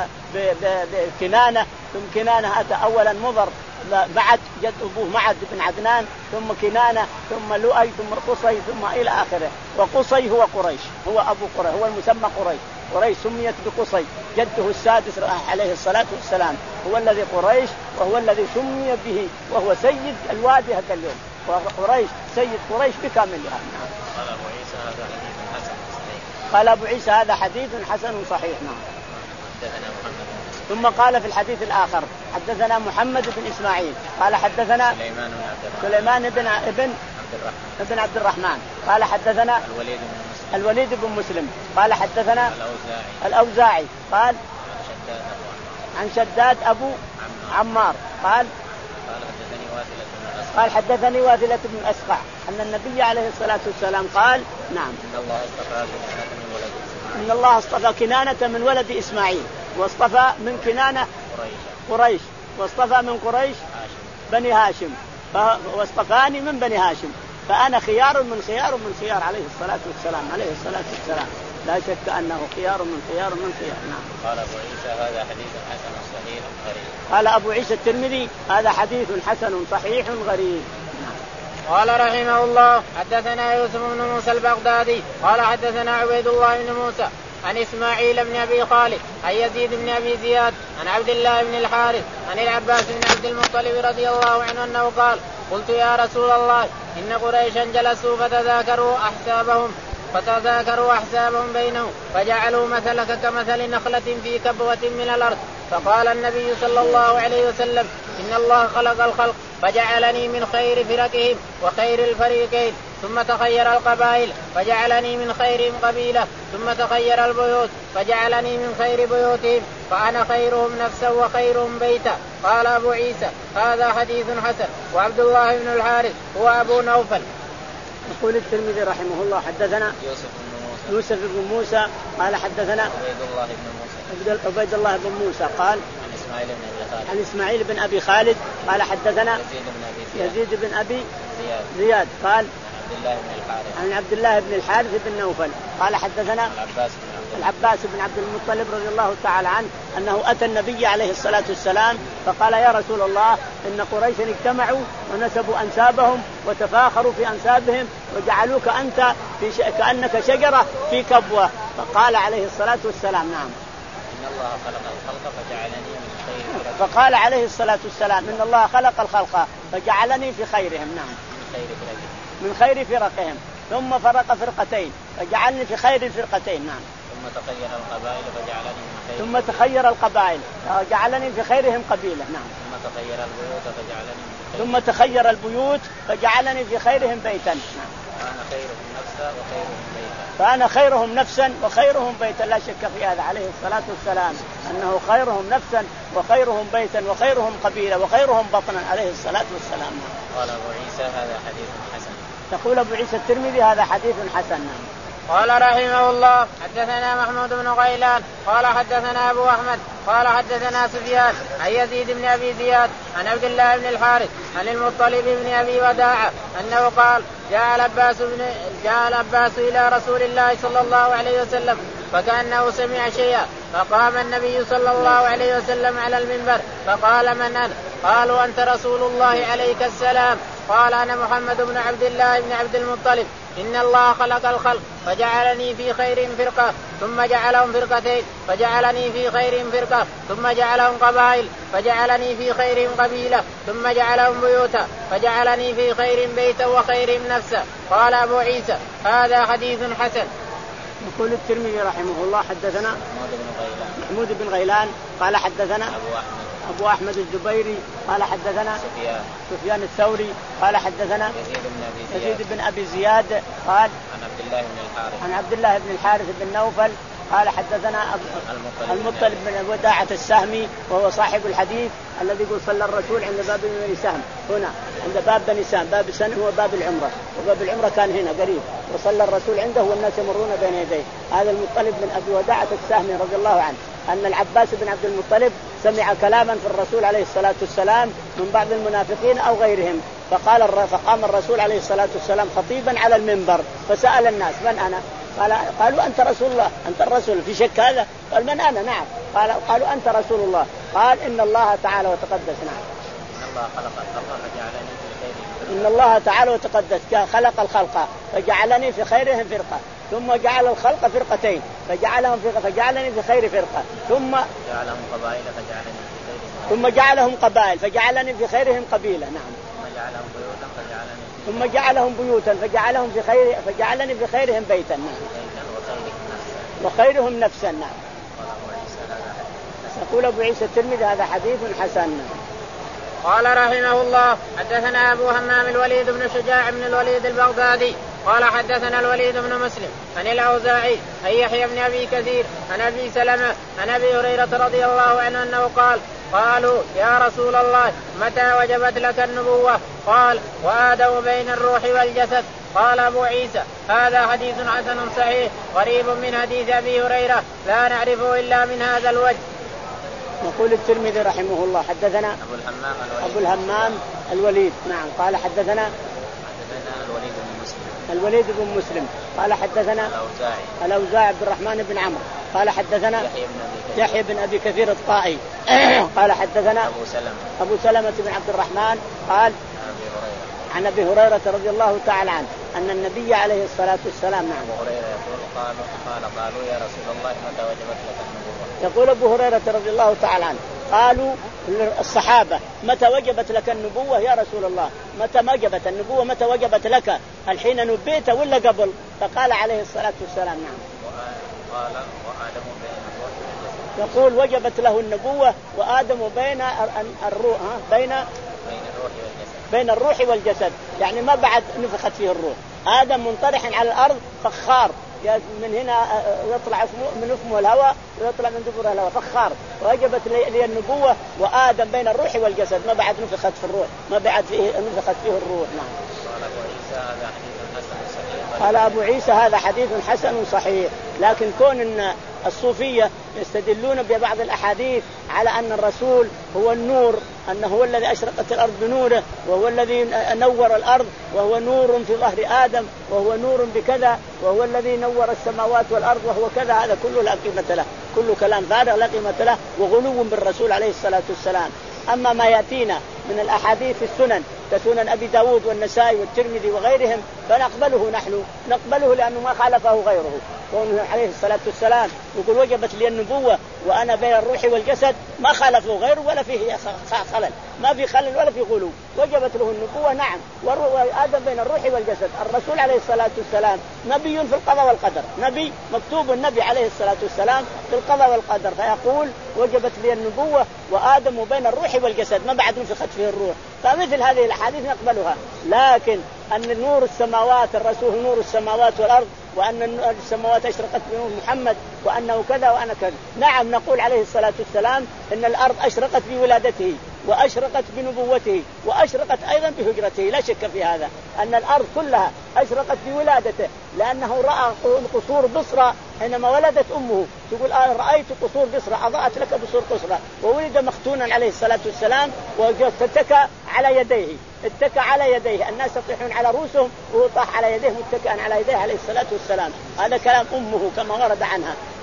بكنانة، ثم كنانة أتى أولا مضر معد جد أبوه معد بن عدنان، ثم كنانة، ثم لؤي، ثم قصي، ثم إلى آخره. وقصي هو قريش، هو أبو قريش، هو المسمى قريش. قريش سميت بقصي، جده السادس عليه الصلاة والسلام هو الذي قريش، وهو الذي سمي به، وهو سيد الوادي هذا اليوم، وقريش سيد قريش بكاملها. قال أبو عيسى هذا حديث حسن صحيح. قال أبو عيسى هذا حديث حسن صحيح. نعم. حدثنا محمد. ثم قال في الحديث الآخر حدثنا محمد بن إسماعيل قال حدثنا سليمان بن عبد الرحمن. سليمان بن ابن عبد الرحمن. ابن عبد الرحمن قال حدثنا الوليد بن مسلم. الوليد بن مسلم قال حدثنا الأوزاعي. الأوزاعي قال عن شداد أبو عن شداد أبو عمار قال قال حدثني واثلة بن الأسقع. قال حدثني واثلة بن الأسقع أن النبي عليه الصلاة والسلام قال نعم إن الله اصطفى كنانة من ولد إسماعيل. إن الله اصطفى كنانة من ولد إسماعيل، واصطفى من كنانة قريش. قريش، واصطفى من قريش هاشم. بني هاشم، واصطفاني من بني هاشم، فأنا خيار من خيار من خيار عليه الصلاة والسلام عليه الصلاة والسلام. لا شك أنه خيار من خيار من خيار. نعم. قال أبو عيسى هذا حديث حسن صحيح غريب. قال أبو عيسى الترمذي هذا حديث حسن صحيح غريب. قال رحمه الله حدثنا يوسف بن موسى البغدادي قال حدثنا عبيد الله بن موسى عن إسماعيل بن أبي خالد عن يزيد بن أبي زياد عن عبد الله بن الحارث عن العباس بن عبد المطلب رضي الله عنه أنه قال قلت يا رسول الله إن قريشا جلسوا فتذاكروا أحسابهم فتذاكروا أحسابهم بينهم فجعلوا مثلك كمثل نخلة في كبوة من الأرض. فقال النبي صلى الله عليه وسلم إن الله خلق الخلق فجعلني من خير فرقهم وخير الفريقين، ثم تخير القبائل فجعلني من خيرهم قبيلة، ثم تخير البيوت فجعلني من خير بيوتهم، فأنا خيرهم نفسا وخيرهم بيتا. قال أبو عيسى هذا حديث حسن. وعبد الله بن الحارث هو أبو نوفل. يقول الترمذي رحمه الله حدثنا يوسف بن موسى يوسف بن موسى قال حدثنا عبيد الله بن موسى عبيد الله بن موسى قال عن إسماعيل بن أبي خالد عن إسماعيل بن أبي خالد قال حدثنا يزيد بن أبي زياد, يزيد بن أبي زياد. زياد قال عبد الله بن الحارث عن عبد الله بن الحارث بن نوفل قال حدثنا العباس بن عبد العباس بن عبد المطلب رضي الله تعالى عنه أنه أتى النبي عليه الصلاة والسلام فقال يا رسول الله إن قريشا اجتمعوا ونسبوا أنسابهم وتفاخروا في أنسابهم وجعلوك أنت في ش... كأنك شجرة في كبوة. فقال عليه الصلاة والسلام نعم إن الله خلق الخلق فجعلني من خير فرقهم. فقال عليه الصلاة والسلام إن الله خلق الخلق فجعلني في خيرهم. نعم من خير فرقهم من خير فرقهم، ثم فرق فرقتين فجعلني في خير الفرقتين. نعم ثم تخير القبائل فجعلني من خير ثم تخير القبائل فجعلني في خيرهم قبيلة. نعم ثم تخير البيوت فجعلني من خير ثم تخير البيوت فجعلني في خيرهم بيتا. نعم وأنا خيرهم نفسا وخيرهم بيتا. فأنا خيرهم نفسا وخيرهم بيتا. لا شك في هذا عليه الصلاة والسلام أنه خيرهم نفسا وخيرهم بيتا وخيرهم قبيلة وخيرهم بطنا عليه الصلاة والسلام. قال أبو عيسى هذا حديث حسن. تقول أبو عيسى الترمذي هذا حديث حسن. قال رحمه الله حدثنا محمود بن غيلان قال حدثنا أبو أحمد قال حدثنا سفيان عن يزيد بن أبي زياد عن عبد الله بن الحارث عن المطلب بن أبي وداعة أنه قال جاء العباس بن جاء العباس إلى رسول الله صلى الله عليه وسلم فكأنه سمع شيئا فقام النبي صلى الله عليه وسلم على المنبر فقال من أنت؟ قالوا أنت رسول الله عليك السلام. قال أنا محمد بن عبد الله بن عبد المطلب إن الله خلق الخلق فجعلني في خير فرقة ثم جعلهم فرقتين فجعلني في خير فرقة ثم جعلهم قبائل فجعلني في خير قبيلة ثم جعلهم بيوتا فجعلني في خير بيتا وخير نفسا. قال أبو عيسى هذا حديث حسن. يقول الترمذي رحمه الله حدثنا محمود بن غيلان قال حدثنا أبو أحمد أبو أحمد الزبيري قال حدثنا سفيان سفيان الثوري قال حدثنا يزيد بن أبي زياد, يزيد بن أبي زياد قال عن عبد الله بن الحارث عن عبد الله بن الحارث بن نوفل قال حدثنا المطلب, المطلب بن وداعة السهمي وهو صاحب الحديث الذي يقول صلى الرسول عند باب بني سهم هنا عند باب بني سهم باب سنة هو باب العمرة وباب العمرة كان هنا قريب وصلى الرسول عنده والناس يمرون بين يديه. هذا المطلب بن أبي وداعة السهمي رضي الله عنه أن العباس بن عبد المطلب سمع كلاما في الرسول عليه الصلاة والسلام من بعض المنافقين أو غيرهم فقال فقام الرسول عليه الصلاة والسلام خطيبا على المنبر فسأل الناس من أنا؟ قال قالوا أنت رسول الله أنت الرسول في شك هذا؟ قال من أنا؟ نعم. قال قالوا أنت رسول الله. قال إن الله تعالى وتقدس نعم إن الله خلق الخلق فجعلني في خيرهم إن الله تعالى وتقدس خلق الخلق فجعلني في خيرهم فرقة ثم جعل الخلق فرقتين فجعلهم فرقة فجعلني في خير فرقة ثم جعلهم قبائل فجعلني في خيرهم ثم جعلهم قبائل فجعلني في خيرهم قبيلة نعم ثم جعلهم بيوتا فجعلني ثم جعلهم بيوتا فجعلهم في خير فجعلني في خيرهم بيتا نعم وخيرهم نفسا نعم. يقول أبو عيسى الترمذي هذا حديث حسن. قال رحمه الله حدثنا أبو همام الوليد بن شجاع بن الوليد البغدادي قال حدثنا الوليد بن مسلم عن الأوزاعي عن يحيى بن أبي كثير عن أبي سلمة عن أبي هريرة رضي الله عنه أنه قال قالوا يا رسول الله متى وجبت لك النبوة؟ قال وآدم بين الروح والجسد. قال أبو عيسى هذا حديث حسن صحيح قريب من حديث أبي هريرة لا نعرفه إلا من هذا الوجه. يقول الترمذي رحمه الله حدثنا أبو الهمام الوليد, أبو الهمام الوليد نعم قال حدثنا حدثنا الوليد بن مسلم الوليد بن مسلم قال حدثنا الأوزاعي الأوزاعي عبد الرحمن بن عمرو قال حدثنا يحيى بن أبي كثير, يحيى بن أبي كثير الطائي قال حدثنا أبو سلمة أبو سلمة بن عبد الرحمن قال عن أبي هريرة رضي الله تعالى عنه أن النبي عليه الصلاة والسلام نعم أبو هريرة يقول قال قال قالوا يا رسول الله متى وجبت لك النبوة؟ يقول أبو هريرة رضي الله تعالى عنه قالوا الصحابة متى وجبت لك النبوة يا رسول الله؟ متى ما وجبت النبوة متى وجبت لك؟ الحين نبيت ولا قبل؟ فقال عليه الصلاة والسلام نعم. قال وآدم بين الروح والجسد. يقول وجبت له النبوة وآدم بين الروح بين بين الروح والجسد بين الروح والجسد يعني ما بعد نفخت فيه الروح. آدم منطرح على الأرض فخار من هنا يطلع من فمه الهواء ويطلع من دبره الهواء فخار ووجبت لي النبوة وآدم بين الروح والجسد ما بعد نفخت في الروح ما بعد فيه نفخت فيه الروح نعم. قال أبو عيسى هذا حديث حسن صحيح. لكن كون أن الصوفية يستدلون ببعض الأحاديث على أن الرسول هو النور أنه هو الذي أشرقت الأرض بنوره وهو الذي نور الأرض وهو نور في ظهر آدم وهو نور بكذا وهو الذي نور السماوات والأرض وهو كذا هذا كله لا قيمة له كله كلام فارغ لا قيمة له وغلو بالرسول عليه الصلاة والسلام. أما ما يأتينا من الأحاديث في السنن كسنن أبي داود والنسائي والترمذي وغيرهم فنقبله نحن نقبله لأنه ما خالفه غيره. قوله عليه الصلاة والسلام يقول وجبت لي النبوة وأنا بين الروح والجسد ما خالفه غيره ولا فيه خلل ما في خلل ولا في غلو وجبت له النبوة نعم وآدم بين الروح والجسد. الرسول عليه الصلاة والسلام نبي في القضاء والقدر نبي مكتوب النبي عليه الصلاة والسلام في القضاء والقدر فيقول وجبت لي النبوة وآدم بين الروح والجسد ما بعد نفخت فيه الروح. فمثل هذه الأحاديث نقبلها. لكن أن نور السماوات الرسول نور السماوات والأرض وأن السماوات أشرقت بنور محمد وأنه كذا وأنا كذا نعم نقول عليه الصلاة والسلام إن الأرض أشرقت بولادته وأشرقت بنبوته وأشرقت أيضا بهجرته لا شك في هذا أن الأرض كلها أشرقت بولادته لأنه رأى قصور بصرى حينما ولدت أمه تقول آه رأيت قصور بصرى أضاءت لك بصور بصرى وولد مختونا عليه الصلاة والسلام واتكى على يديه اتكى على يديه الناس يطيحون على رؤوسهم وهو طاح على يديه متكئا على يديه عليه الصلاة والسلام. هذا كلام أمه كما ورد عنها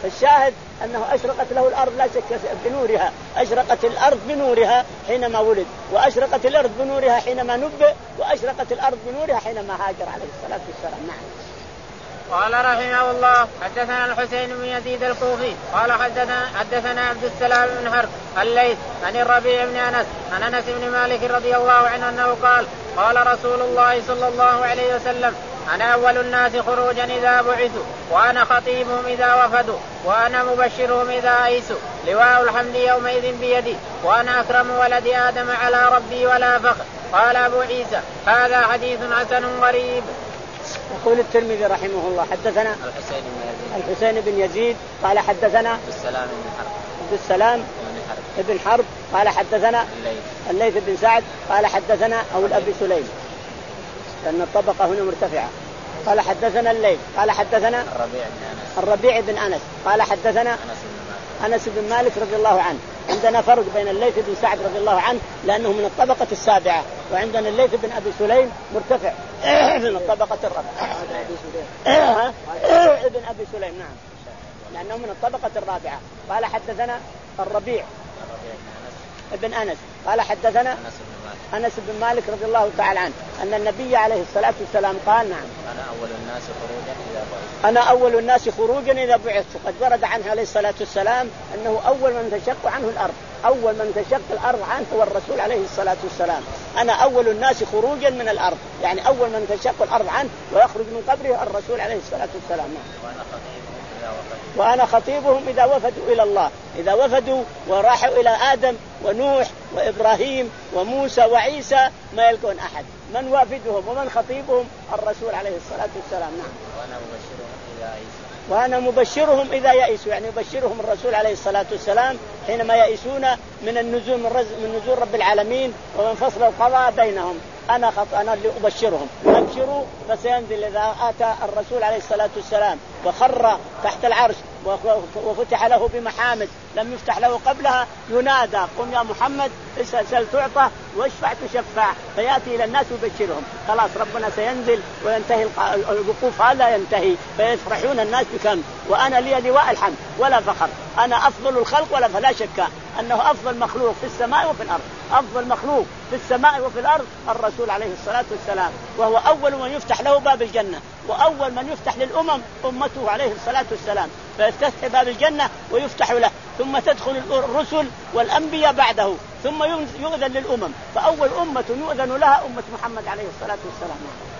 فالشاهد أنه أشرقت له الأرض لا شك بنورها، أشرقت الأرض بنورها حينما ولد، وأشرقت الأرض بنورها حينما نبئ، وأشرقت الأرض بنورها حينما هاجر عليه الصلاة والسلام. نعم. قال رحمه الله حدثنا الحسين بن يزيد الكوفي قال حدثنا حدثنا عبد السلام بن حرب الليث عن الربيع بن انس عن انس بن مالك رضي الله عنه انه قال قال رسول الله صلى الله عليه وسلم انا اول الناس خروجا اذا بعثوا وانا خطيبهم اذا وفدوا وانا مبشرهم اذا ايسوا لواء الحمد يومئذ بيدي وانا اكرم ولد ادم على ربي ولا فخر. قال ابو عيسى هذا حديث حسن غريب. يقول الترمذي رحمه الله حدثنا الحسين بن يزيد الحسين بن يزيد قال حدثنا عبد السلام بن حرب عبد السلام بن حرب قال حدثنا الليث بن سعد قال حدثنا أو الأبي سليم لأن الطبقة هنا مرتفعة. قال حدثنا الليث قال حدثنا الربيع بن أنس الربيع بن أنس قال حدثنا أنس بن مالك رضي الله عنه. عندنا فرق بين الليث بن سعد رضي الله عنه لأنه من الطبقة السابعة، وعندنا الليث بن أبي سليم مرتفع من الطبقة الرابعة. ابن أبي سليم نعم لأنه من الطبقة الرابعة. قال حدثنا الربيع ابن أنس قال حدثنا أنس بن مالك رضي الله تعالى عنه أن النبي عليه الصلاة والسلام قال نعم أنا أول الناس خروجا إذا بعثت أنا أول الناس خروجا إذا بعثت. قد ورد عنه عليه الصلاة والسلام أنه أول من تشق عنه الأرض، أول من تشق الأرض عنه هو الرسول عليه الصلاة والسلام. أنا أول الناس خروجا من الأرض، يعني أول من تشق الأرض عنه ويخرج من قبره الرسول عليه الصلاة والسلام. وأنا خطيبهم إذا وفدوا إلى الله، إذا وفدوا وراحوا إلى آدم ونوح وإبراهيم وموسى وعيسى ما يلقون أحد، من وافدهم ومن خطيبهم الرسول عليه الصلاة والسلام. نعم. وأنا مبشرهم إذا يئسوا وأنا مبشرهم إذا يئسوا، يعني يبشرهم الرسول عليه الصلاة والسلام حينما يئسون من النزول من نزول رب العالمين ومن فصل القضاء بينهم. أنا خط أنا اللي أبشرهم أبشروا فسينزل إذا أتى الرسول عليه الصلاة والسلام وخر تحت العرش وفتح له بمحامد لم يفتح له قبلها ينادى قم يا محمد اسأل تعطى واشفع تشفع، فيأتي إلى الناس ويبشرهم خلاص ربنا سينزل وينتهي الوقوف هذا ينتهي فيفرحون الناس بكم وأنا لي لواء الحمد ولا فخر. أنا أفضل الخلق ولا فلا شك أنه أفضل مخلوق في السماء وفي الأرض، أفضل مخلوق في السماء وفي الأرض الرسول عليه الصلاة والسلام، وهو أول من يفتح له باب الجنة وأول من يفتح للأمم أمته عليه الصلاة والسلام، فيفتح باب الجنة ويفتح له ثم تدخل الرسل والأنبياء بعده ثم يؤذن للأمم، فأول أمة يؤذن لها أمة محمد عليه الصلاة والسلام.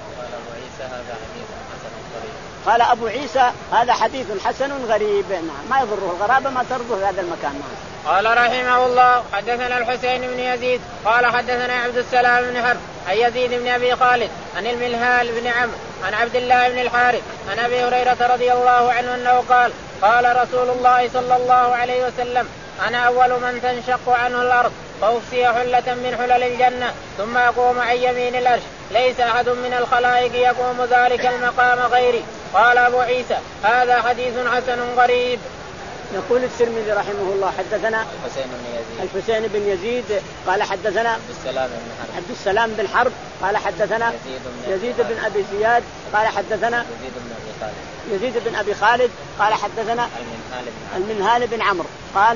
قال أبو عيسى هذا حديث حسن غريب. نعم ما يضره الغرابة ما ترضه هذا المكان. نعم. قال رحمه الله حدثنا الحسين بن يزيد قال حدثنا عبد السلام بن حرب عن يزيد بن أبي خالد عن الملهال بن عمرو عن عبد الله بن الحارث عن أبي هريرة رضي الله عنه أنه قال قال رسول الله صلى الله عليه وسلم أنا أول من تنشق عنه الأرض فأفسي حلة من حلل الجنة ثم أقوم عن يمين العرش ليس أحد من الخلائق يقوم ذلك المقام غيري. قال أبو عيسى هذا حديث حسن غريب. يقول الترمذي رحمه الله حدثنا الحسين بن يزيد الحسين بن يزيد قال حدثنا عبد السلام بن حرب عبد السلام بن حرب قال حدثنا يزيد بن, يزيد بن أبي زياد قال حدثنا يزيد بن أبي خالد يزيد بن أبي خالد قال حدثنا المنهال بن عمرو قال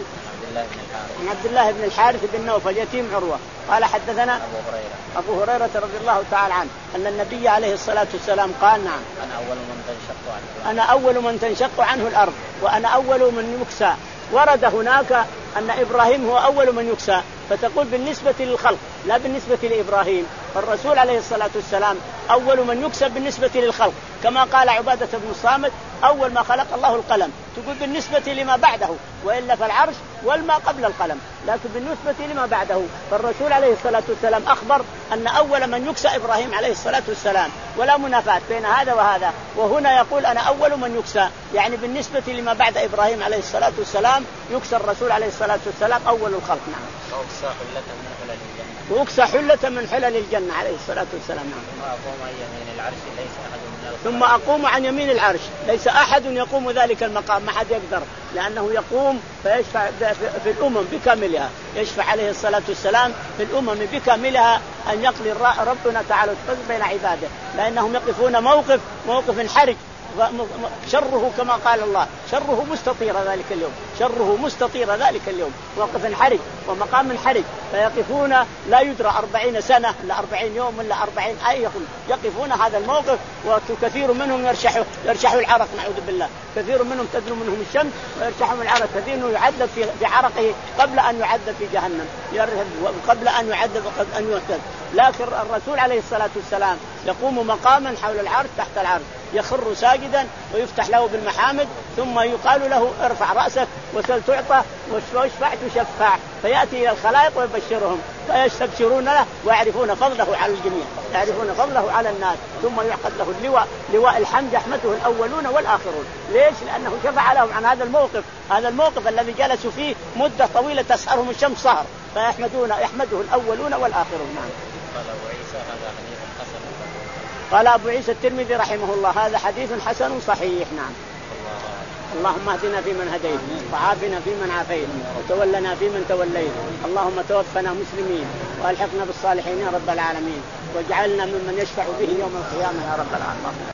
عن عبد الله بن الحارث بن نوفل يتيم عروة قال حدثنا أبو هريرة أبو هريرة رضي الله تعالى عنه أن النبي عليه الصلاة والسلام قال نعم أنا أول من تنشق عنه أنا أول من تنشق عنه الأرض وأنا أول من يكسى. ورد هناك أن إبراهيم هو أول من يكسى، فتقول بالنسبة للخلق لا بالنسبة لإبراهيم، فالرسول عليه الصلاة والسلام أول من يكسى بالنسبة للخلق كما قال عبادة بن الصامت أول ما خلق الله القلم، تقول بالنسبة لما بعده وإلا فالعرش والما قبل القلم، لكن بالنسبة لما بعده فالرسول عليه الصلاة والسلام أخبر أن أول من يكسى إبراهيم عليه الصلاة والسلام، ولا منافاة بين هذا وهذا. وهنا يقول أنا أول من يكسى، يعني بالنسبة لما بعد إبراهيم عليه الصلاة والسلام يكسى الرسول عليه الصلاة والسلام أول الخلق. نعم. وأكسى حلة من حلل الجنة وأكسى حلة من حلل الجنة عليه الصلاة والسلام. نعم. ثم أقوم عن يمين العرش ليس أحد من الخلائق ثم أقوم عن يمين العرش ليس أحد يقوم ذلك المقام، ما حد يقدر، لأنه يقوم فيشفع في الأمم بكاملها، يشفع عليه الصلاة والسلام في الأمم بكاملها أن يقضي ربنا تعالى بين عباده، لأنهم يقفون موقف موقف حرج شره كما قال الله شره مستطير ذلك اليوم، شره مستطير ذلك اليوم، موقف حرج ومقام حرج، فيقفون لا يدرى أربعين سنة ولا أربعين يوم ولا أربعين أي يقفون هذا الموقف، وكثير منهم يرشحوا يرشحوا العرق نعوذ بالله، كثير منهم تدنو منهم الشمس ويرشحوا العرق، كثير منهم يعذب في في عرقه قبل أن يعذب في جهنم، قبل أن يعذب قبل أن يعذب. لكن الرسول عليه الصلاة والسلام يقوم مقاما حول العرش تحت العرش، يخر ساجدا ويفتح له بالمحامد، ثم يقال له ارفع رأسك وسل تعطى واشفع تشفع، فيأتي إلى الخلائق ويبشرهم فيستبشرون له ويعرفون فضله على الجميع، يعرفون فضله على الناس، ثم يعقد له اللواء، لواء الحمد يحمده الأولون والآخرون. ليش؟ لأنه شفع لهم عن هذا الموقف، هذا الموقف الذي جلسوا فيه مدة طويلة تسهرهم الشمس سهر، فيحمدون يحمده الأولون والآخرون. نعم. قال أبو عيسى هذا حديث حسن. قال أبو عيسى الترمذي رحمه الله هذا حديث حسن صحيح. نعم. اللهم اهدنا فيمن هديت وعافنا فيمن عافيت وتولنا فيمن توليت، اللهم توفنا مسلمين والحقنا بالصالحين يا رب العالمين، واجعلنا ممن يشفع به يوم القيامة يا رب العالمين.